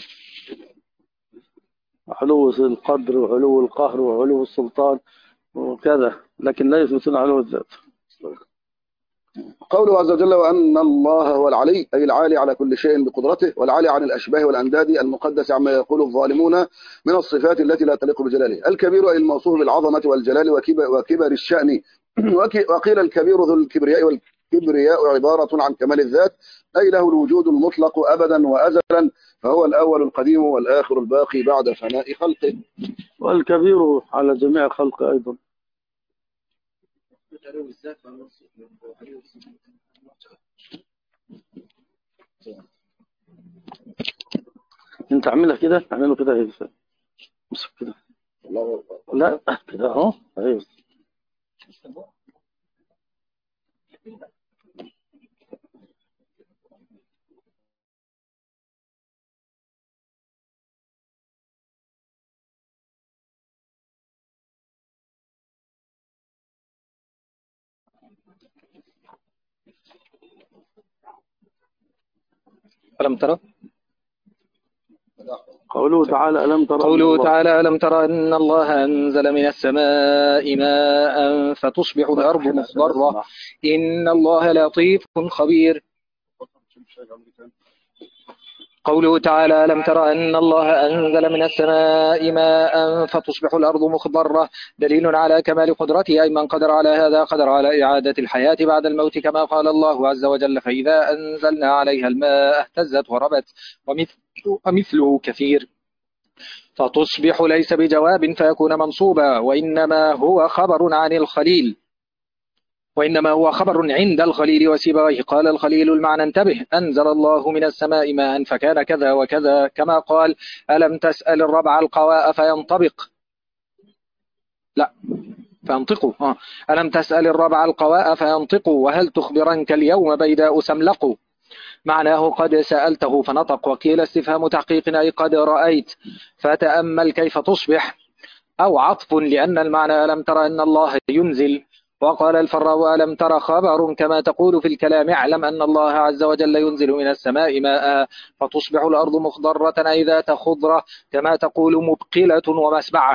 علو القدر وعلو القهر وعلو السلطان وكذا، لكن لا يثبتون علو الذات. قوله عز وجل وأن الله هو العلي، أي العالي على كل شيء بقدرته، والعالي عن الأشباه والأنداد المقدس عما يقول الظالمون من الصفات التي لا تليق بجلاله. الكبير أي الموصوف بالعظمة والجلال وكبر الشأن. وقيل الكبير ذو الكبرياء، والكبرياء عبارة عن كمال الذات، أي له الوجود المطلق أبدا وأزلا، فهو الأول القديم والآخر الباقي بعد فناء خلقه. والكبير على جميع خلقه أيضا. انت اعملها كده، اعمله كده ايه، امسك كده، لا كده اهو. ايوه ألم ترى؟ قوله تعالى ألم ترى أن الله أنزل من السماء ماء فتصبح الأرض مخضرة إن الله لطيف خبير. قوله تعالى ألم ترى أن الله أنزل من السماء ماء فتصبح الأرض مخضرة دليل على كمال قدرته، أي من قدر على هذا قدر على إعادة الحياة بعد الموت، كما قال الله عز وجل فإذا أنزلنا عليها الماء اهتزت وربت ومثله كثير. فتصبح ليس بجواب فيكون منصوبا، وإنما هو خبر عند الخليل وسيبويه. قال الخليل المعنى انتبه، أنزل الله من السماء ماء فكان كذا وكذا، كما قال ألم تسأل الربع القواء فينطقوا ألم تسأل الربع القواء فينطقوا وهل تخبرنك اليوم بيداء سملق. معناه قد سألته فنطق، وقيل استفهام تحقيق أي قد رأيت، فتأمل كيف تصبح، أو عطف لأن المعنى ألم ترى أن الله ينزل. وقال الفراء ألم ترى خبر كما تقول في الكلام اعلم أن الله عز وجل ينزل من السماء ماء فتصبح الأرض مخضرة أي ذات خضرة، كما تقول مبقلة ومسبعة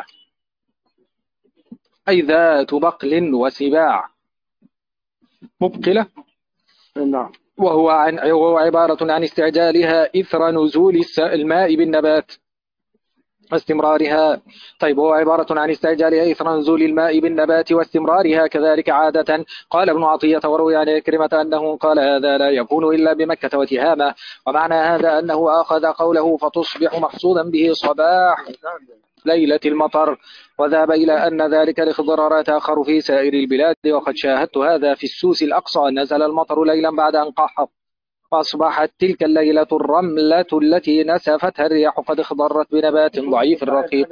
أي ذات بقل وسباع. مبقلة نعم، وهو عبارة عن استعجالها إثر نزول الماء بالنبات واستمرارها. طيب، هو عبارة عن استعجالها إثر نزول الماء بالنبات واستمرارها كذلك عادة. قال ابن عطية وروي عن كريمة أنه قال هذا لا يكون إلا بمكة وتهامة، ومعنى هذا أنه أخذ قوله فتصبح مقصودا به صباح ليلة المطر، وذهب إلى أن ذلك لخضرار تأخر في سائر البلاد، وقد شاهدت هذا في السوس الأقصى، نزل المطر ليلا بعد أن قحط، فأصبحت تلك الليلة الرملة التي نسفتها الرياح قد اخضرت بنبات ضعيف رقيق.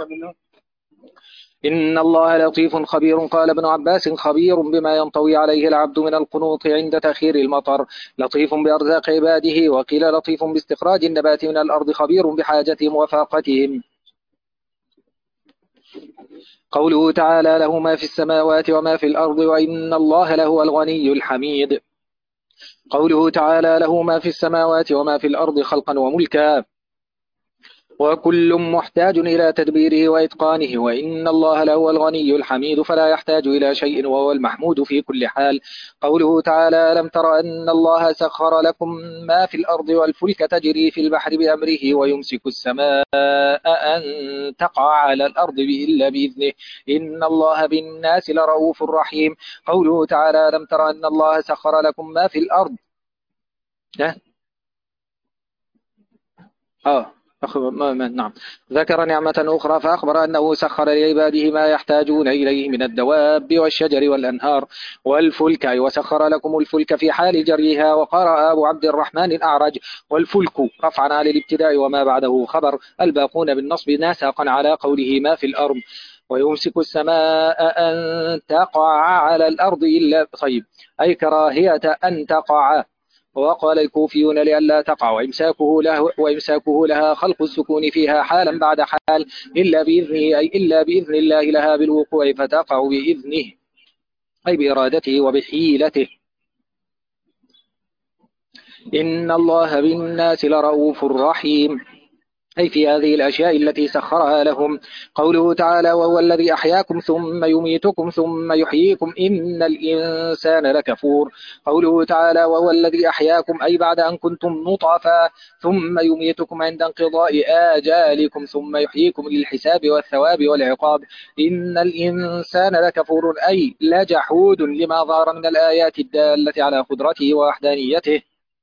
إن الله لطيف خبير. قال ابن عباس خبير بما ينطوي عليه العبد من القنوط عند تأخير المطر، لطيف بأرزاق عباده، وقيل لطيف باستخراج النبات من الأرض، خبير بحاجتهم وفاقتهم. قوله تعالى له ما في السماوات وما في الأرض وإن الله لهو الغني الحميد. قوله تعالى له ما في السماوات وما في الأرض خلقا وملكا، وكل محتاج إلى تدبيره وإتقانه، وإن الله لهو الغني الحميد فلا يحتاج إلى شيء وهو المحمود في كل حال. قوله تعالى: ألم تر أن الله سخر لكم ما في الأرض والفلك تجري في البحر بأمره ويمسك السماء أن تقع على الأرض إلا بإذنه إن الله بالناس لرؤوف رحيم. قوله تعالى: ألم تر أن الله سخر لكم ما في الأرض نعم، ذكر نعمة أخرى فأخبر أنه سخر لعباده ما يحتاجون إليه من الدواب والشجر والأنهار والفلك، وسخر لكم الفلك في حال جريها. وقرأ أبو عبد الرحمن الأعرج: والفلك رفعا على الابتداء وما بعده خبر، الباقون بالنصب ناسقا على قوله ما في الأرض. ويمسك السماء أن تقع على الأرض إلا طيب أي كراهية أن تقع. وقال الكوفيون لئلا تقع، وإمساكه لها خلق السكون فيها حالا بعد حال إلا بإذنه أي إلا بإذن الله لها بالوقوع فتقع بإذنه أي بإرادته وبحيلته. إن الله بالناس لرؤوف رحيم أي في هذه الأشياء التي سخرها لهم. قوله تعالى: وهو الذي أحياكم ثم يميتكم ثم يحييكم إن الإنسان لكفور. قوله تعالى: وهو الذي أحياكم أي بعد أن كنتم نطفا ثم يميتكم عند انقضاء آجالكم ثم يحييكم للحساب والثواب والعقاب إن الإنسان لكفور أي لجحود لما ظهر من الآيات الدالة على قدرته ووحدانيته.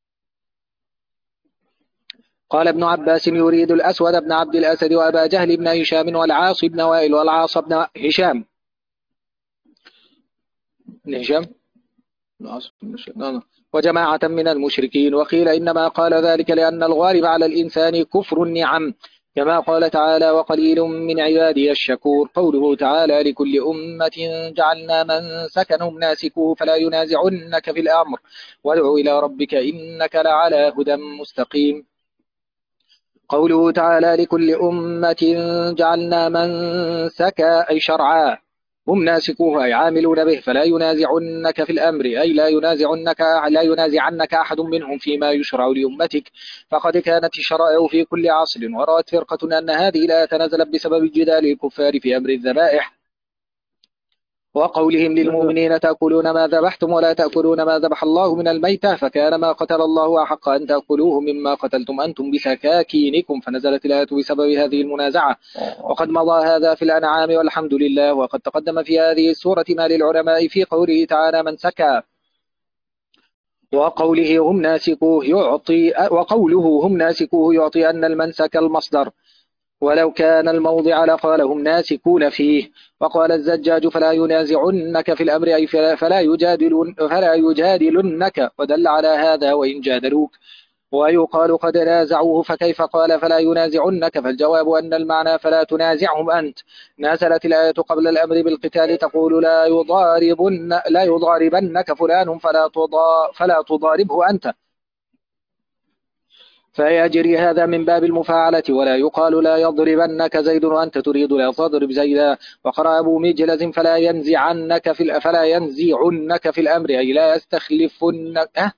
قال ابن عباس: يريد الأسود بن عبد الأسد وأبا جهل بن هشام والعاص بن وائل والعاص بن هشام وجماعة من المشركين. وقيل إنما قال ذلك لأن الغالب على الإنسان كفر النعم، كما قال تعالى: وقليل من عبادي الشكور. قوله تعالى: لكل أمة جعلنا من سكنهم ناسكوه فلا ينازعنك في الأمر وادع إلى ربك إنك لعلى هدى مستقيم. قوله تعالى: لكل أمة جعلنا من سكا أي شرعا هم ناسكوه أي عاملون به فلا ينازعنك في الأمر أي لا ينازعنك أحد منهم فيما يشرع لأمتك، فقد كانت الشرائع في كل عصر. ورأت فرقة أن هذه لا تنزلت بسبب جدال الكفار في أمر الذبائح وقولهم للمؤمنين: تأكلون ما ذبحتم ولا تأكلون ما ذبح الله من الميتة فكان ما قتل الله أحق أن تأكلوه مما قتلتم أنتم بسكاكينكم، فنزلت الآية بسبب هذه المنازعة. وقد مضى هذا في الأنعام والحمد لله. وقد تقدم في هذه السورة ما للعلماء في قوله تعالى: من سكى، وقوله هم ناسكوه يعطي أن المنسك المصدر، ولو كان الموضع لقال هم ناسكون فيه. وقال الزجاج: فلا ينازعنك في الأمر أي فلا يجادلنك، ودل على هذا وإن جادلوك. ويقال قد نازعوه فكيف قال فلا ينازعنك، فالجواب أن المعنى فلا تنازعهم أنت. نزلت الآية قبل الأمر بالقتال تقول لا يضاربنك فلان فلا تضاربه أنت، فيجري هذا من باب المفاعلة. ولا يقال لا يضربنك زيد وأنت تريد لا تضرب زيدا. وقرأ أبو مجلز: فلا ينزعنك في الأمر أي لا يستخلفنك.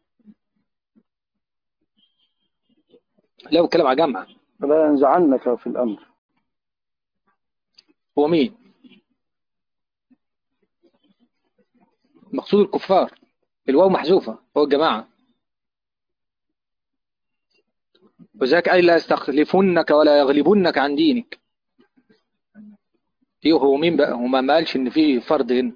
لو كلام على جمع فلا ينزعنك في الأمر. هو مين؟ مقصود الكفار، الواو محذوفة، هو الجماعة. وذاك أي لا يستخلفنك ولا يغلبنك عن دينك. هو مين بقى؟ هو ما قالش إن في فرد هنا.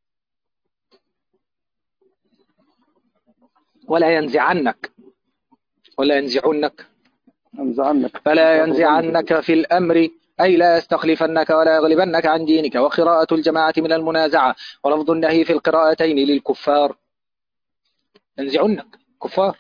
ولا ينزعنك ولا ينزعنك فلا ينزعنك في الأمر أي لا يستخلفنك ولا يغلبنك عن دينك. وقراءة الجماعة من المنازعة، ولفظ النهي في القراءتين للكفار. ينزعنك كفار،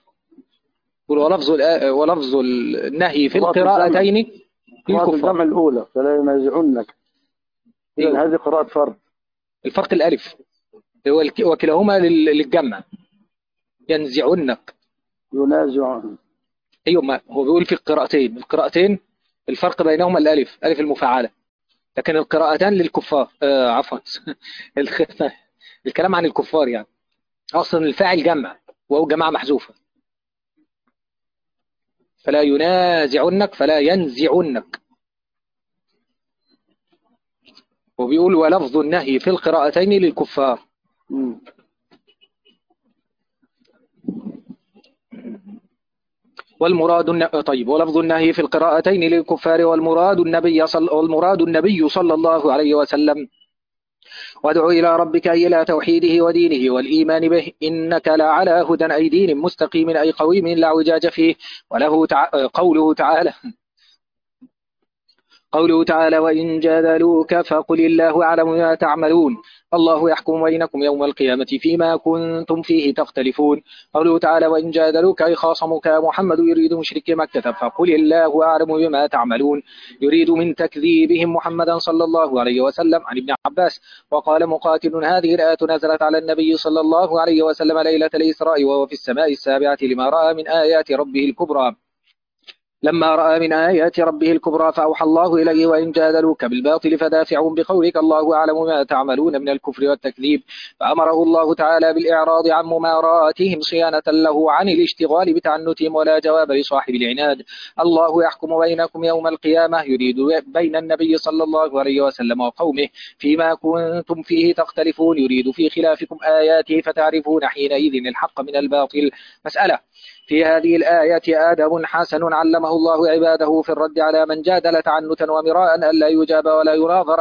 ولفظ النهي في القراءتين للكفار. الجمع الأولى فلا ينازعنك، إذن هذه قراءة فرد. الفرق الألف وكلاهما للجمع. ينزعنك ينازعن. أيوة، ما هو بيقول في القراءتين الفرق بينهما الألف، ألف المفاعلة، لكن القراءتان للكفار. عفوا الكلام عن الكفار يعني. أصلا الفاعل جمع وهو جماعة محذوفة. فلا ينازعنك فلا ينزعنك. وبيقول ولفظ النهي في القراءتين للكفار. طيب ولفظ النهي في القراءتين للكفار والمراد النبي صلى الله عليه وسلم. وادع إلى ربك أي إلى توحيده ودينه والإيمان به إنك لعلى هدى أي دين مستقيم أي قويم لا اعوجاج فيه. وله قوله تعالى وإن جادلوك فقل الله أعلم ما تعملون الله يحكم بينكم يوم القيامة فيما كنتم فيه تختلفون. قوله تعالى وإن جادلوك أي خاصمك يا محمد يريد مشرك مكة فقل الله أعلم بما تعملون يريد من تكذيبهم محمدا صلى الله عليه وسلم. عن ابن عباس وقال مقاتل هذه الآية نزلت على النبي صلى الله عليه وسلم ليلة الإسراء وهو في السماء السابعة لما رأى من آيات ربه الكبرى لما رأى من آيات ربه الكبرى فأوحى الله إليه وإن جادلوك بالباطل فدافعهم بقولك الله أعلم ما تعملون من الكفر والتكذيب. فأمره الله تعالى بالإعراض عن مماراتهم صيانة له عن الاشتغال بتعنتهم ولا جواب لصاحب العناد. الله يحكم بينكم يوم القيامة يريد بين النبي صلى الله عليه وسلم وقومه فيما كنتم فيه تختلفون يريد في خلافكم آياته فتعرفون حينئذ الحق من الباطل. مسألة في هذه الآية آدب حسن علمه الله عباده في الرد على من جادل تعنتا ومراء ألا يجاب ولا يناظر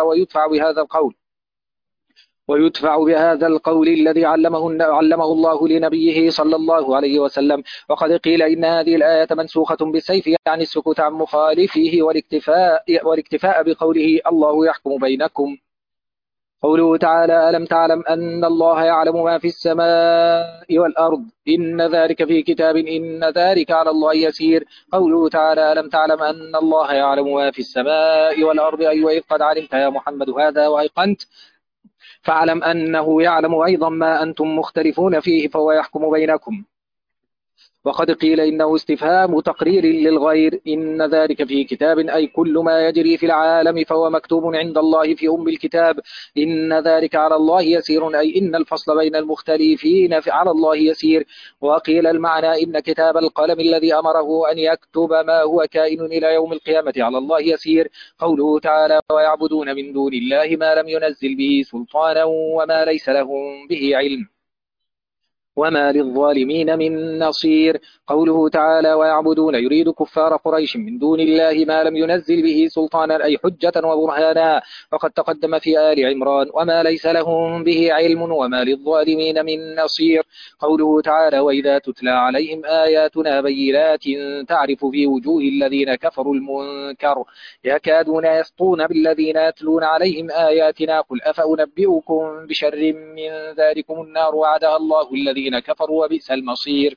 ويدفع بهذا القول الذي علمه الله لنبيه صلى الله عليه وسلم. وقد قيل إن هذه الآية منسوخة بالسيف يعني السكوت عن مخالفه والاكتفاء بقوله الله يحكم بينكم. قوله تعالى ألم تعلم أن الله يعلم ما في السماء والأرض إن ذلك في كتاب إن ذلك على الله يسير. قوله تعالى ألم تعلم أن الله يعلم ما في السماء والأرض أي وإذ قد علمت يا محمد هذا وأيقنت فاعلم أنه يعلم أيضا ما أنتم مختلفون فيه فهو يحكم بينكم. وقد قيل إنه استفهام تقرير للغير إن ذلك في كتاب أي كل ما يجري في العالم فهو مكتوب عند الله في أم الكتاب إن ذلك على الله يسير أي إن الفصل بين المختلفين على الله يسير. وقيل المعنى إن كتاب القلم الذي أمره أن يكتب ما هو كائن إلى يوم القيامة على الله يسير. قوله تعالى ويعبدون من دون الله ما لم ينزل به سلطانا وما ليس لهم به علم وما للظالمين من نصير. قوله تعالى ويعبدون يريد كفار قريش من دون الله ما لم ينزل به سلطانا أي حجة وبرهانا. وقد تقدم في آل عمران وما ليس لهم به علم وما للظالمين من نصير. قوله تعالى وإذا تتلى عليهم آياتنا بينات تعرف في وجوه الذين كفروا المنكر يكادون يسطون بالذين يتلون عليهم آياتنا قل أفأنبئكم بشر من ذلكم النار وعدها الله الذين كفروا وبئس المصير.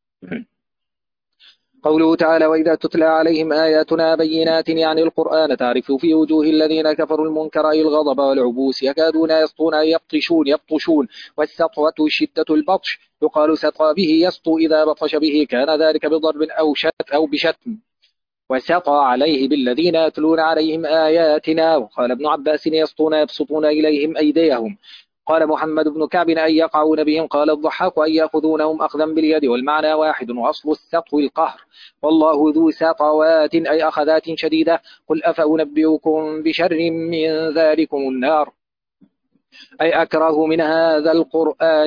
قوله تعالى وإذا تتلى عليهم آياتنا بينات يعني القرآن تعرف في وجوه الذين كفروا المنكر أي الغضب والعبوس يكادون يسطون يبطشون والسطوة شدة البطش يقال سطى به يسطو إذا بطش به كان ذلك بضرب أو بشتم وسطى عليه بالذين يتلون عليهم آياتنا. وقال ابن عباس يسطون يبسطون إليهم أيديهم. قال محمد بن كعب أن يقعون بهم. قال الضحاك أن يأخذونهم أخذا باليد والمعنى واحد وأصل السطو القهر والله ذو سطوات أي أخذات شديدة. قل أفأنبئكم بشر من ذلكم النار أي أكره من هذا القرآن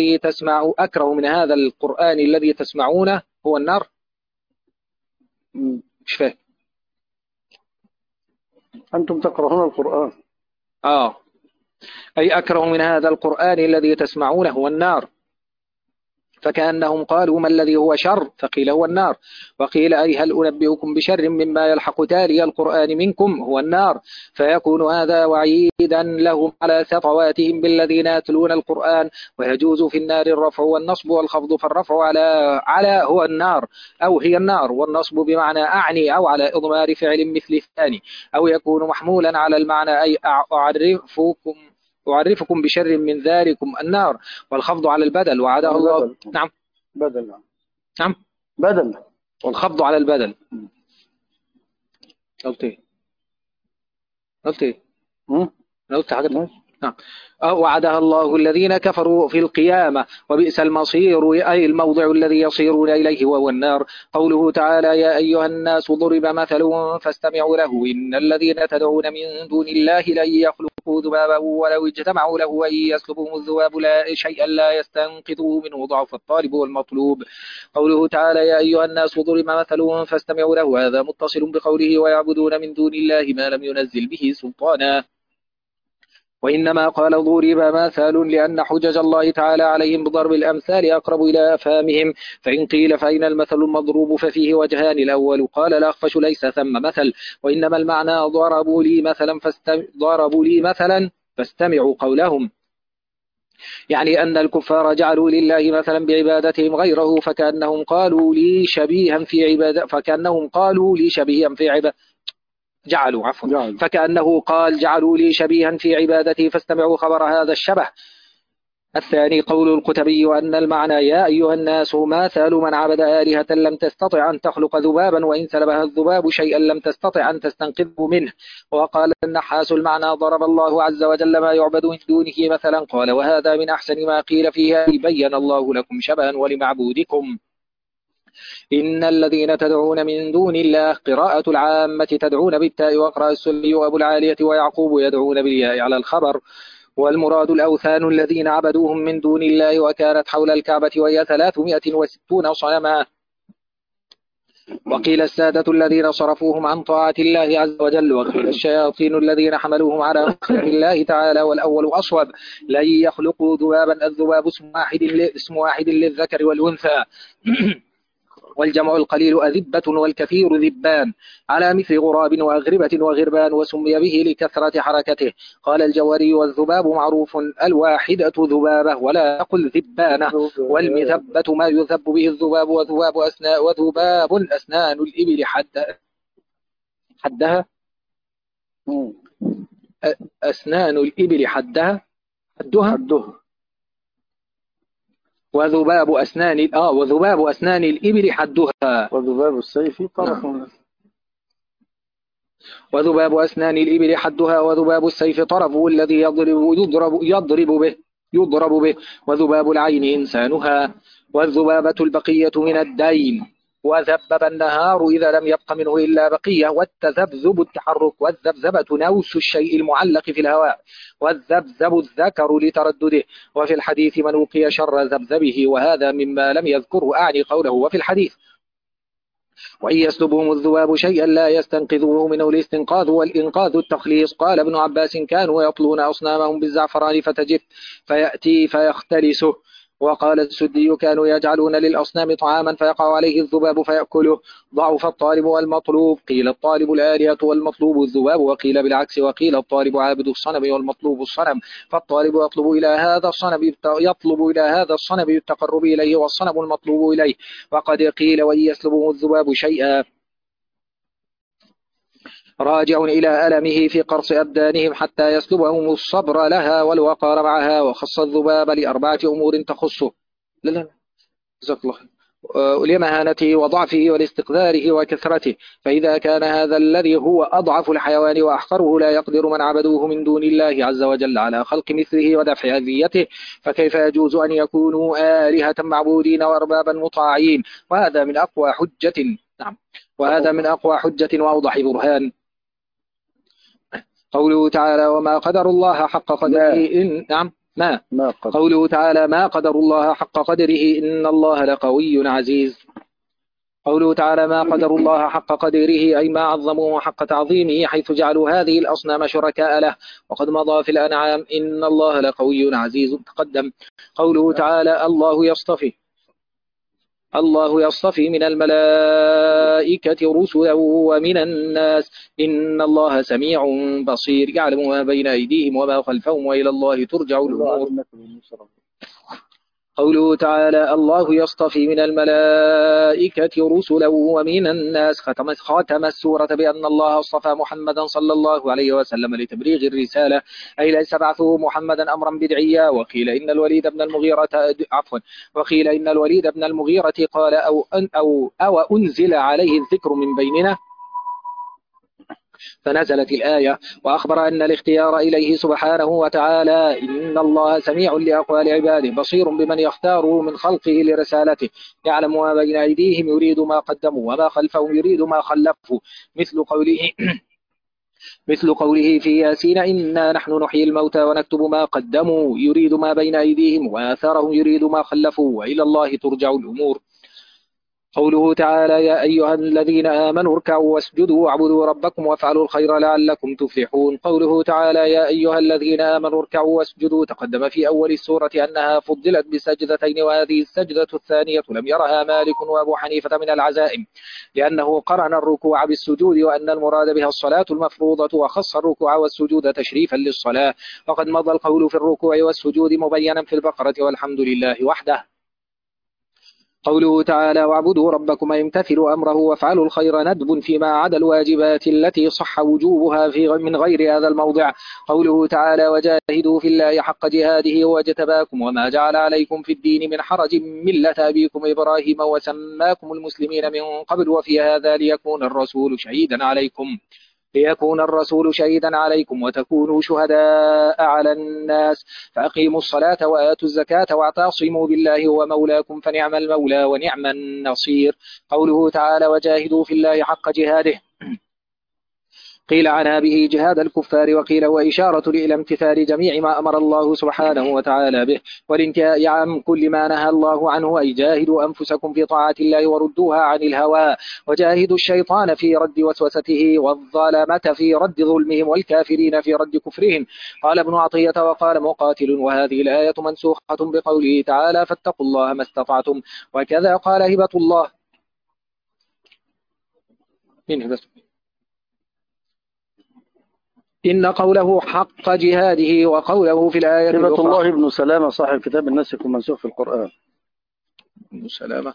الذي تسمعونه هو النار. مش فاهم أنتم تكرهون القرآن أي أكره من هذا القرآن الذي تسمعونه هو النار. فكأنهم قالوا ما الذي هو شر فقيل هو النار. وقيل أي هل أنبئكم بشر مما يلحق تالي القرآن منكم هو النار فيكون هذا وعيدا لهم على سطواتهم بالذين يتلون القرآن. ويجوز في النار الرفع والنصب والخفض فالرفع على هو النار أو هي النار والنصب بمعنى أعني أو على إضمار فعل مثل الثاني أو يكون محمولا على المعنى أي أعرفكم بشر من ذلكم النار والخفض على البدل وعدا الله. نعم بدل. نعم بدل والخفض على البدل. قلت ايه؟ قلت حاجة وعدها الله الذين كفروا في القيامة وبئس المصير أي الموضع الذي يصيرون إليه وهو النار. قوله تعالى يا أيها الناس ضرب مثل فاستمعوا له إن الذين تدعون من دون الله لن يخلقوا ذبابا ولو اجتمعوا له وإن يسلبهم الذباب لا شيئا لا يستنقذوه منه ضعف الطالب والمطلوب. قوله تعالى يا أيها الناس ضرب مثل فاستمعوا له هذا متصل بقوله ويعبدون من دون الله ما لم ينزل به سلطانا. وإنما قال ضرب مثل لأن حجج الله تعالى عليهم بضرب الأمثال أقرب إلى أفهامهم. فإن قيل فإن المثل المضروب ففيه وجهان الأول قال الأخفش ليس ثم مثل وإنما المعنى ضربوا لي مثلا فاستمعوا قولهم يعني أن الكفار جعلوا لله مثلا بعبادتهم غيره فكأنهم قالوا لي شبيها في عبادة فكأنه قال جعلوا لي شبيها في عبادتي فاستمعوا خبر هذا الشبه. الثاني قول القتبي وأن المعنى يا أيها الناس مثل من عبد آلهة لم تستطع أن تخلق ذبابا وإن سلبها الذباب شيئا لم تستطع أن تستنقذه منه. وقال النحاس المعنى ضرب الله عز وجل ما يعبد من دونه مثلا. قال وهذا من أحسن ما قيل فيها بين الله لكم شبها ولمعبودكم. إن الذين تدعون من دون الله قراءة العامة تدعون بالتاء وقرأ السلي وأبو العالية ويعقوب يدعون بالياء على الخبر. والمراد الأوثان الذين عبدوهم من دون الله وكانت حول الكعبة وهي 360 صنما. وقيل السادة الذين صرفوهم عن طاعة الله عز وجل وقيل الشياطين الذين حملوهم على مخلق الله تعالى والأول أصوب. لن يخلقوا ذبابا الذباب اسم واحد للذكر والأنثى والجمع القليل أذبة والكثير ذبان على مثل غراب وأغربة وغربان وسمي به لكثرة حركته. قال الجوهري والذباب معروف الواحدة ذبابة ولا أقل ذبانة والمذبة ما يذب به الذباب وذباب أسنان الإبل حدها أسنان الإبل حدها وذباب أسنان الإبل حدها وذباب السيف طرف وذباب أسنان الإبل حدها وذباب السيف طرفه الذي يضرب به وذباب العين إنسانها. والذبابة البقية من الدين وذبب النهار إذا لم يبق منه إلا بقية. والتذبذب التحرك والذبذبة نوس الشيء المعلق في الهواء والذبذب الذكر لتردده. وفي الحديث من وقي شر ذبذبه وهذا مما لم يذكره أعني قوله وفي الحديث وإن يسلبهم الذباب شيئا لا يستنقذوه منه الاستنقاذ والإنقاذ التخليص. قال ابن عباس كانوا يطلون أصنامهم بالزعفران فتجف فيأتي فيختلسه. وقال السدي كانوا يجعلون للأصنام طعاما فيقع عليه الذباب فيأكله. ضعف الطالب والمطلوب قيل الطالب الآلهة والمطلوب الذباب وقيل بالعكس وقيل الطالب عابد الصنم والمطلوب الصنم فالطالب يطلب إلى هذا الصنم بالتقرب إليه والصنم المطلوب إليه. وقد قيل وإن يسلبهم الذباب شيئا راجع إلى ألمه في قرص أبدانهم حتى يسلبهم الصبر لها والوقار معها. وخص الذباب لأربعة أمور تخصه لمهانته وضعفه ولاستقذاره وكثرته. فإذا كان هذا الذي هو أضعف الحيوان وأحقره لا يقدر من عبدوه من دون الله عز وجل على خلق مثله ودفع أذيته فكيف يجوز أن يكونوا آلهة معبودين وأربابا مطاعين. وهذا من أقوى حجة وأوضح برهان. قوله تعالى وما قدر الله حق قدره قوله تعالى ما قدر الله حق قدره إن الله لقوي عزيز. قوله تعالى ما قدر الله حق قدره أي ما عظموه حق تعظيمه حيث جعلوا هذه الأصنام شركاء له. وقد مضى في الأنعام إن الله لقوي عزيز تقدم. قوله تعالى الله يصطفي من الملائكة رسلا ومن الناس إن الله سميع بصير يعلم ما بين أيديهم وما خلفهم وإلى الله ترجع الأمور. قوله تعالى الله يصطفي من الملائكة رسلا ومن الناس ختم السورة بأن الله اصطفى محمدا صلى الله عليه وسلم لتبليغ الرسالة أي ليس بعثه محمدا أمرا بدعيا. وقيل إن الوليد بن المغيرة قال أو أنزل عليه الذكر من بيننا فنزلت الآية وأخبر أن الاختيار إليه سبحانه وتعالى إن الله سميع لأقوال عباده بصير بمن يختاره من خلقه لرسالته يعلم ما بين أيديهم يريد ما قدموا وما خلفهم يريد ما خلفوا مثل قوله في ياسين إنا نحن نحيي الموتى ونكتب ما قدموا يريد ما بين أيديهم وآثارهم يريد ما خلفوا وإلى الله ترجع الأمور. قوله تعالى يا أيها الذين آمنوا اركعوا واسجدوا واعبدوا ربكم وافعلوا الخير لعلكم تفلحون. قوله تعالى يا أيها الذين آمنوا اركعوا واسجدوا تقدم في أول السورة أنها فضلت بسجدتين وهذه السجدة الثانية لم يرها مالك وأبو حنيفة من العزائم لأنه قرن الركوع بالسجود وأن المراد بها الصلاة المفروضة وخص الركوع والسجود تشريفا للصلاة وقد مضى القول في الركوع والسجود مبينا في البقرة والحمد لله وحده. قوله تعالى واعبدوا ربكم امتثلوا أمره وافعلوا الخير ندب فيما عدا الواجبات التي صح وجوبها من غير هذا الموضع. قوله تعالى وجاهدوا في الله حق جهاده واجتباكم وما جعل عليكم في الدين من حرج ملة أبيكم إبراهيم وسماكم المسلمين من قبل وفي هذا ليكون الرسول شهيدا عليكم وتكونوا شهداء على الناس فأقيموا الصلاة وآتوا الزكاة واعتصموا بالله هو مولاكم فنعم المولى ونعم النصير. قوله تعالى وجاهدوا في الله حق جهاده قيل عنها به جهاد الكفار وقيل هو إشارة إلى امتثال جميع ما أمر الله سبحانه وتعالى به والانتهاء عن كل ما نهى الله عنه أي جاهدوا أنفسكم في طاعة الله وردوها عن الهوى وجاهدوا الشيطان في رد وسوسته والظلمة في رد ظلمهم والكافرين في رد كفرهم. قال ابن عطية وقال مقاتل وهذه الآية منسوخة بقوله تعالى فاتقوا الله ما استطعتم وكذا قال هبة الله إن قوله حق جهاده وقوله في الآية هبة الله ابن سلامة صاحب كتاب الناسخ والمنسوخ في القرآن. ابن سلامة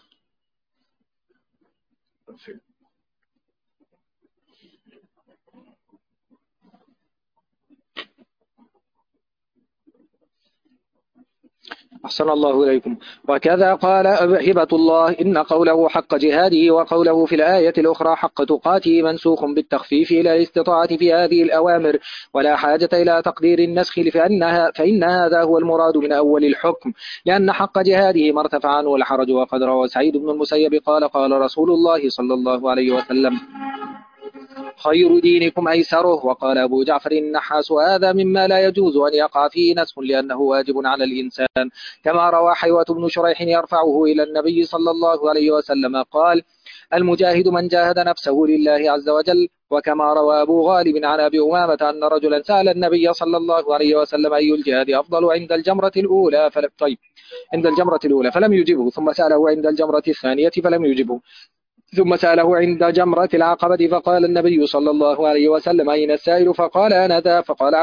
أحسن الله إليكم. وكذا قال هبة الله إن قوله حق جهاده وقوله في الآية الأخرى حق تقاته منسوخ بالتخفيف إلى الاستطاعة في هذه الأوامر ولا حاجة إلى تقدير النسخ فإن هذا هو المراد من أول الحكم لأن حق جهاده ما ارتفع عنه الحرج. وقد روى سعيد بن المسيب قال قال رسول الله صلى الله عليه وسلم خير دينكم أيسره. وقال أبو جعفر النحاس هذا مما لا يجوز أن يقع فيه نسخ لأنه واجب على الإنسان كما روى حيوة بن شريح يرفعه إلى النبي صلى الله عليه وسلم قال المجاهد من جاهد نفسه لله عز وجل. وكما روى أبو غالب عن أبي أمامة أن رجلا سأل النبي صلى الله عليه وسلم أي الجهاد أفضل عند الجمرة الأولى فلم يجبه ثم سأله عند الجمرة الثانية فلم يجبه ثم سأله عند جمرة العقبة فقال النبي صلى الله عليه وسلم أين السائل فقال أنا ذا فقال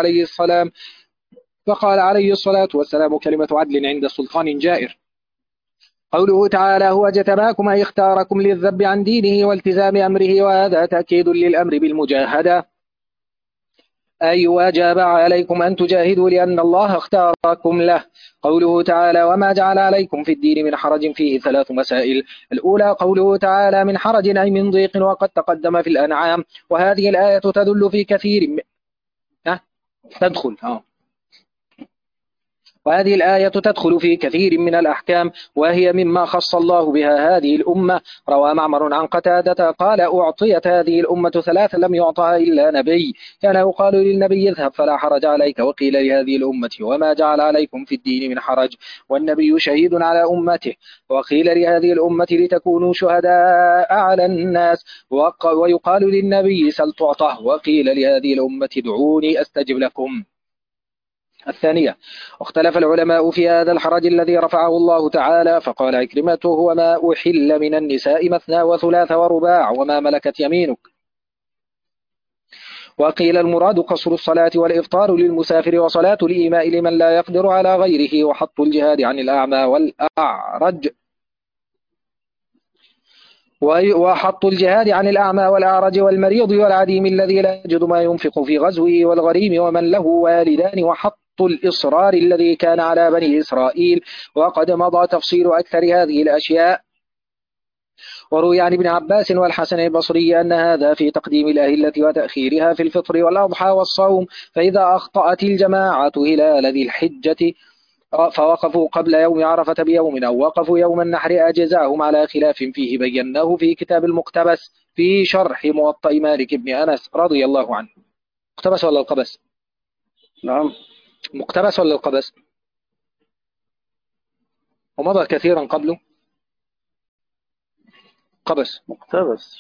عليه الصلاة والسلام كلمة عدل عند سلطان جائر. قوله تعالى هو اجتباكم أي اختاركم للذب عن دينه والتزام أمره وهذا تأكيد للأمر بالمجاهدة أي وجب عليكم أن تجاهدوا لأن الله اختاركم له. قوله تعالى وما جعل عليكم في الدين من حرج فيه 3 مسائل. الأولى قوله تعالى من حرج أي من ضيق وقد تقدم في الأنعام وهذه الآية تدل في كثير وهذه الآية تدخل في كثير من الأحكام وهي مما خص الله بها هذه الأمة. روى معمر عن قتادة قال أعطيت هذه الأمة 3 لم يعطها إلا نبي كان يقال للنبي اذهب فلا حرج عليك وقيل لهذه الأمة وما جعل عليكم في الدين من حرج والنبي شهيد على أمته وقيل لهذه الأمة لتكونوا شهداء على الناس ويقال للنبي سل تعطه وقيل لهذه الأمة ادعوني أستجب لكم. الثانية اختلف العلماء في هذا الحرج الذي رفعه الله تعالى فقال عكرمة هو ما أحل من النساء مثنى وثلاث ورباع وما ملكت يمينك. وقيل المراد قصر الصلاة والإفطار للمسافر وصلاة الإيماء لمن لا يقدر على غيره وحط الجهاد عن الأعمى والأعرج والمريض والعديم الذي لا يجد ما ينفق في غزوه والغريم ومن له والدان وحط الإصرار الذي كان على بني إسرائيل وقد مضى تفصيل أكثر هذه الأشياء. وروي عن ابن عباس والحسن البصري أن هذا في تقديم الأهلة وتأخيرها في الفطر والأضحى والصوم، فإذا أخطأت الجماعة هلال ذي الحجة فوقفوا قبل يوم عرفة بيوم أو وقفوا يوم النحر أجزاهم على خلاف فيه بيناه في كتاب المقتبس في شرح موطأ مالك بن أنس رضي الله عنه. مقتبس ولا القبس؟ نعم. مقتبس ولا القبس؟ ومضى كثيرا قبله. قبس. مقتبس.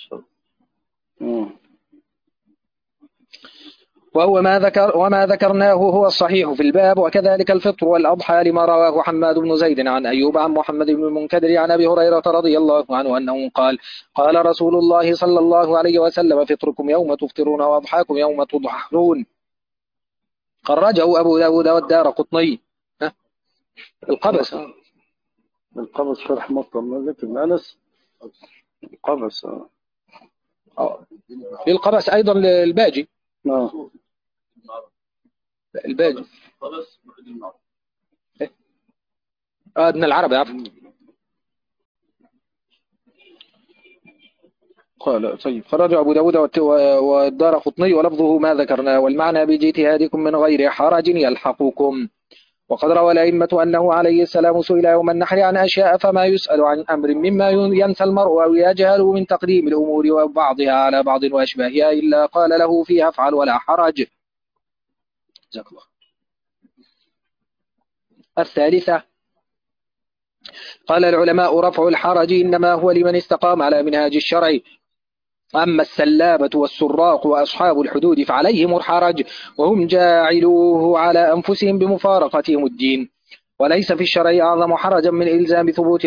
وهو وما ذكرناه هو الصحيح في الباب، وكذلك الفطر والأضحى لما رواه حماد بن زيد عن أيوب عن محمد بن المنكدر عن أبي هريرة رضي الله عنه أنه قال قال رسول الله صلى الله عليه وسلم فطركم يوم تفطرون وأضحاكم يوم تضحون. خرجه أبو داود والدارقطني. القبس. القبس شرح موطأ مالك بن أنس. القبس. في القبس أيضا الباجي. الباجي ابن العربي عفوا. قال طيب خرج أبو داود والدارقطني ولفظه ما ذكرنا، والمعنى باجتهادكم من غير حرج يلحقكم. وقد روى الأئمة أنه عليه السلام سئل يوم النحر عن أشياء فما يسأل عن أمر مما ينسى المرء أو يجهل من تقديم الأمور وبعضها على بعض وأشباهها إلا قال له فيها افعل ولا حرج. جزاك الله. الثالثة قال العلماء رفع الحرج إنما هو لمن استقام على منهاج الشرع، أما السلابة والسراق وأصحاب الحدود فعليهم الحرج، وهم جاعلوه على أنفسهم بمفارقتهم الدين. وليس في الشرع أعظم حرجا من إلزام ثبوت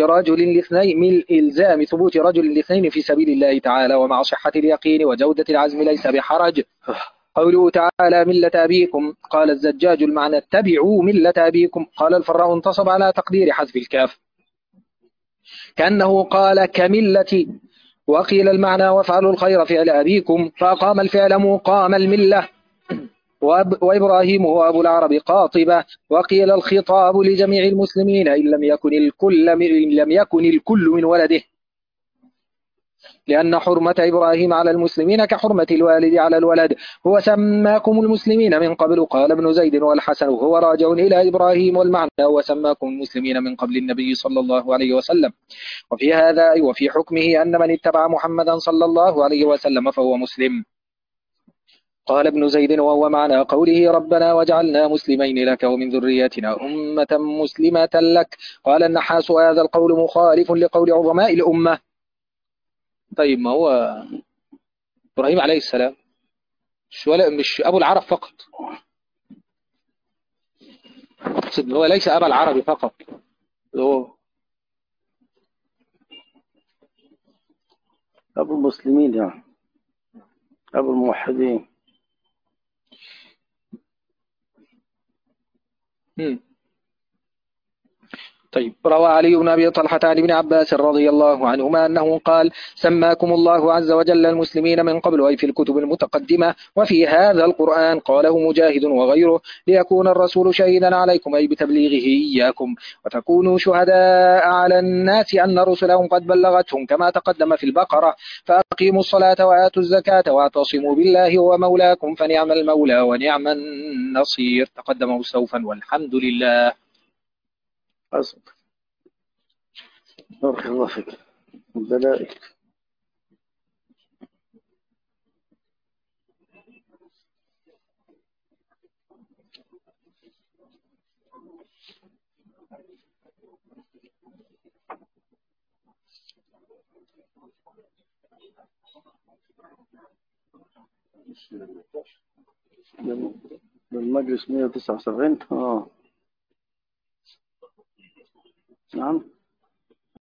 رجل الاثنين في سبيل الله تعالى، ومع صحة اليقين وجودة العزم ليس بحرج. قوله تعالى ملة أبيكم، قال الزجاج المعنى اتبعوا ملة أبيكم، قال الفراء انتصب على تقدير حذف الكاف كأنه قال كملة، وقيل المعنى وافعلوا الخير فعل أبيكم، فأقام الفعل مقام الملة. وإبراهيم هو أبو العرب قاطبة، وقيل الخطاب لجميع المسلمين إن لم يكن الكل من ولده، لأن حرمة إبراهيم على المسلمين كحرمة الوالد على الولد. هو سماكم المسلمين من قبل، قال ابن زيد والحسن هو راجع إلى إبراهيم، والمعنى هو سماكم المسلمين من قبل النبي صلى الله عليه وسلم. وفي هذا وفي حكمه أن من اتبع محمدا صلى الله عليه وسلم فهو مسلم. قال ابن زيد وهو معنى قوله ربنا وجعلنا مسلمين لك ومن ذريتنا أمة مسلمة لك. قال النحاس هذا القول مخالف لقول عظماء الأمة. طيب ما هو إبراهيم عليه السلام مش أبو العرب فقط، هو ليس أبا العرب فقط، هو أبو المسلمين يعني أبو الموحدين. طيب روى علي بن أبي طلحة عن ابن عباس رضي الله عنهما أنه قال سماكم الله عز وجل المسلمين من قبل، أي في الكتب المتقدمة، وفي هذا القرآن قاله مجاهد وغيره ليكون الرسول شهيدا عليكم، أي بتبليغه إياكم، وتكونوا شهداء على الناس أن رسلهم قد بلغتهم كما تقدم في البقرة. فأقيموا الصلاة وآتوا الزكاة واعتصموا بالله هو مولاكم فنعم المولى ونعم النصير. تقدم مستوفا والحمد لله. أصبر. بارك الله فيك. الدلائل. بالمجلس 179. نعم.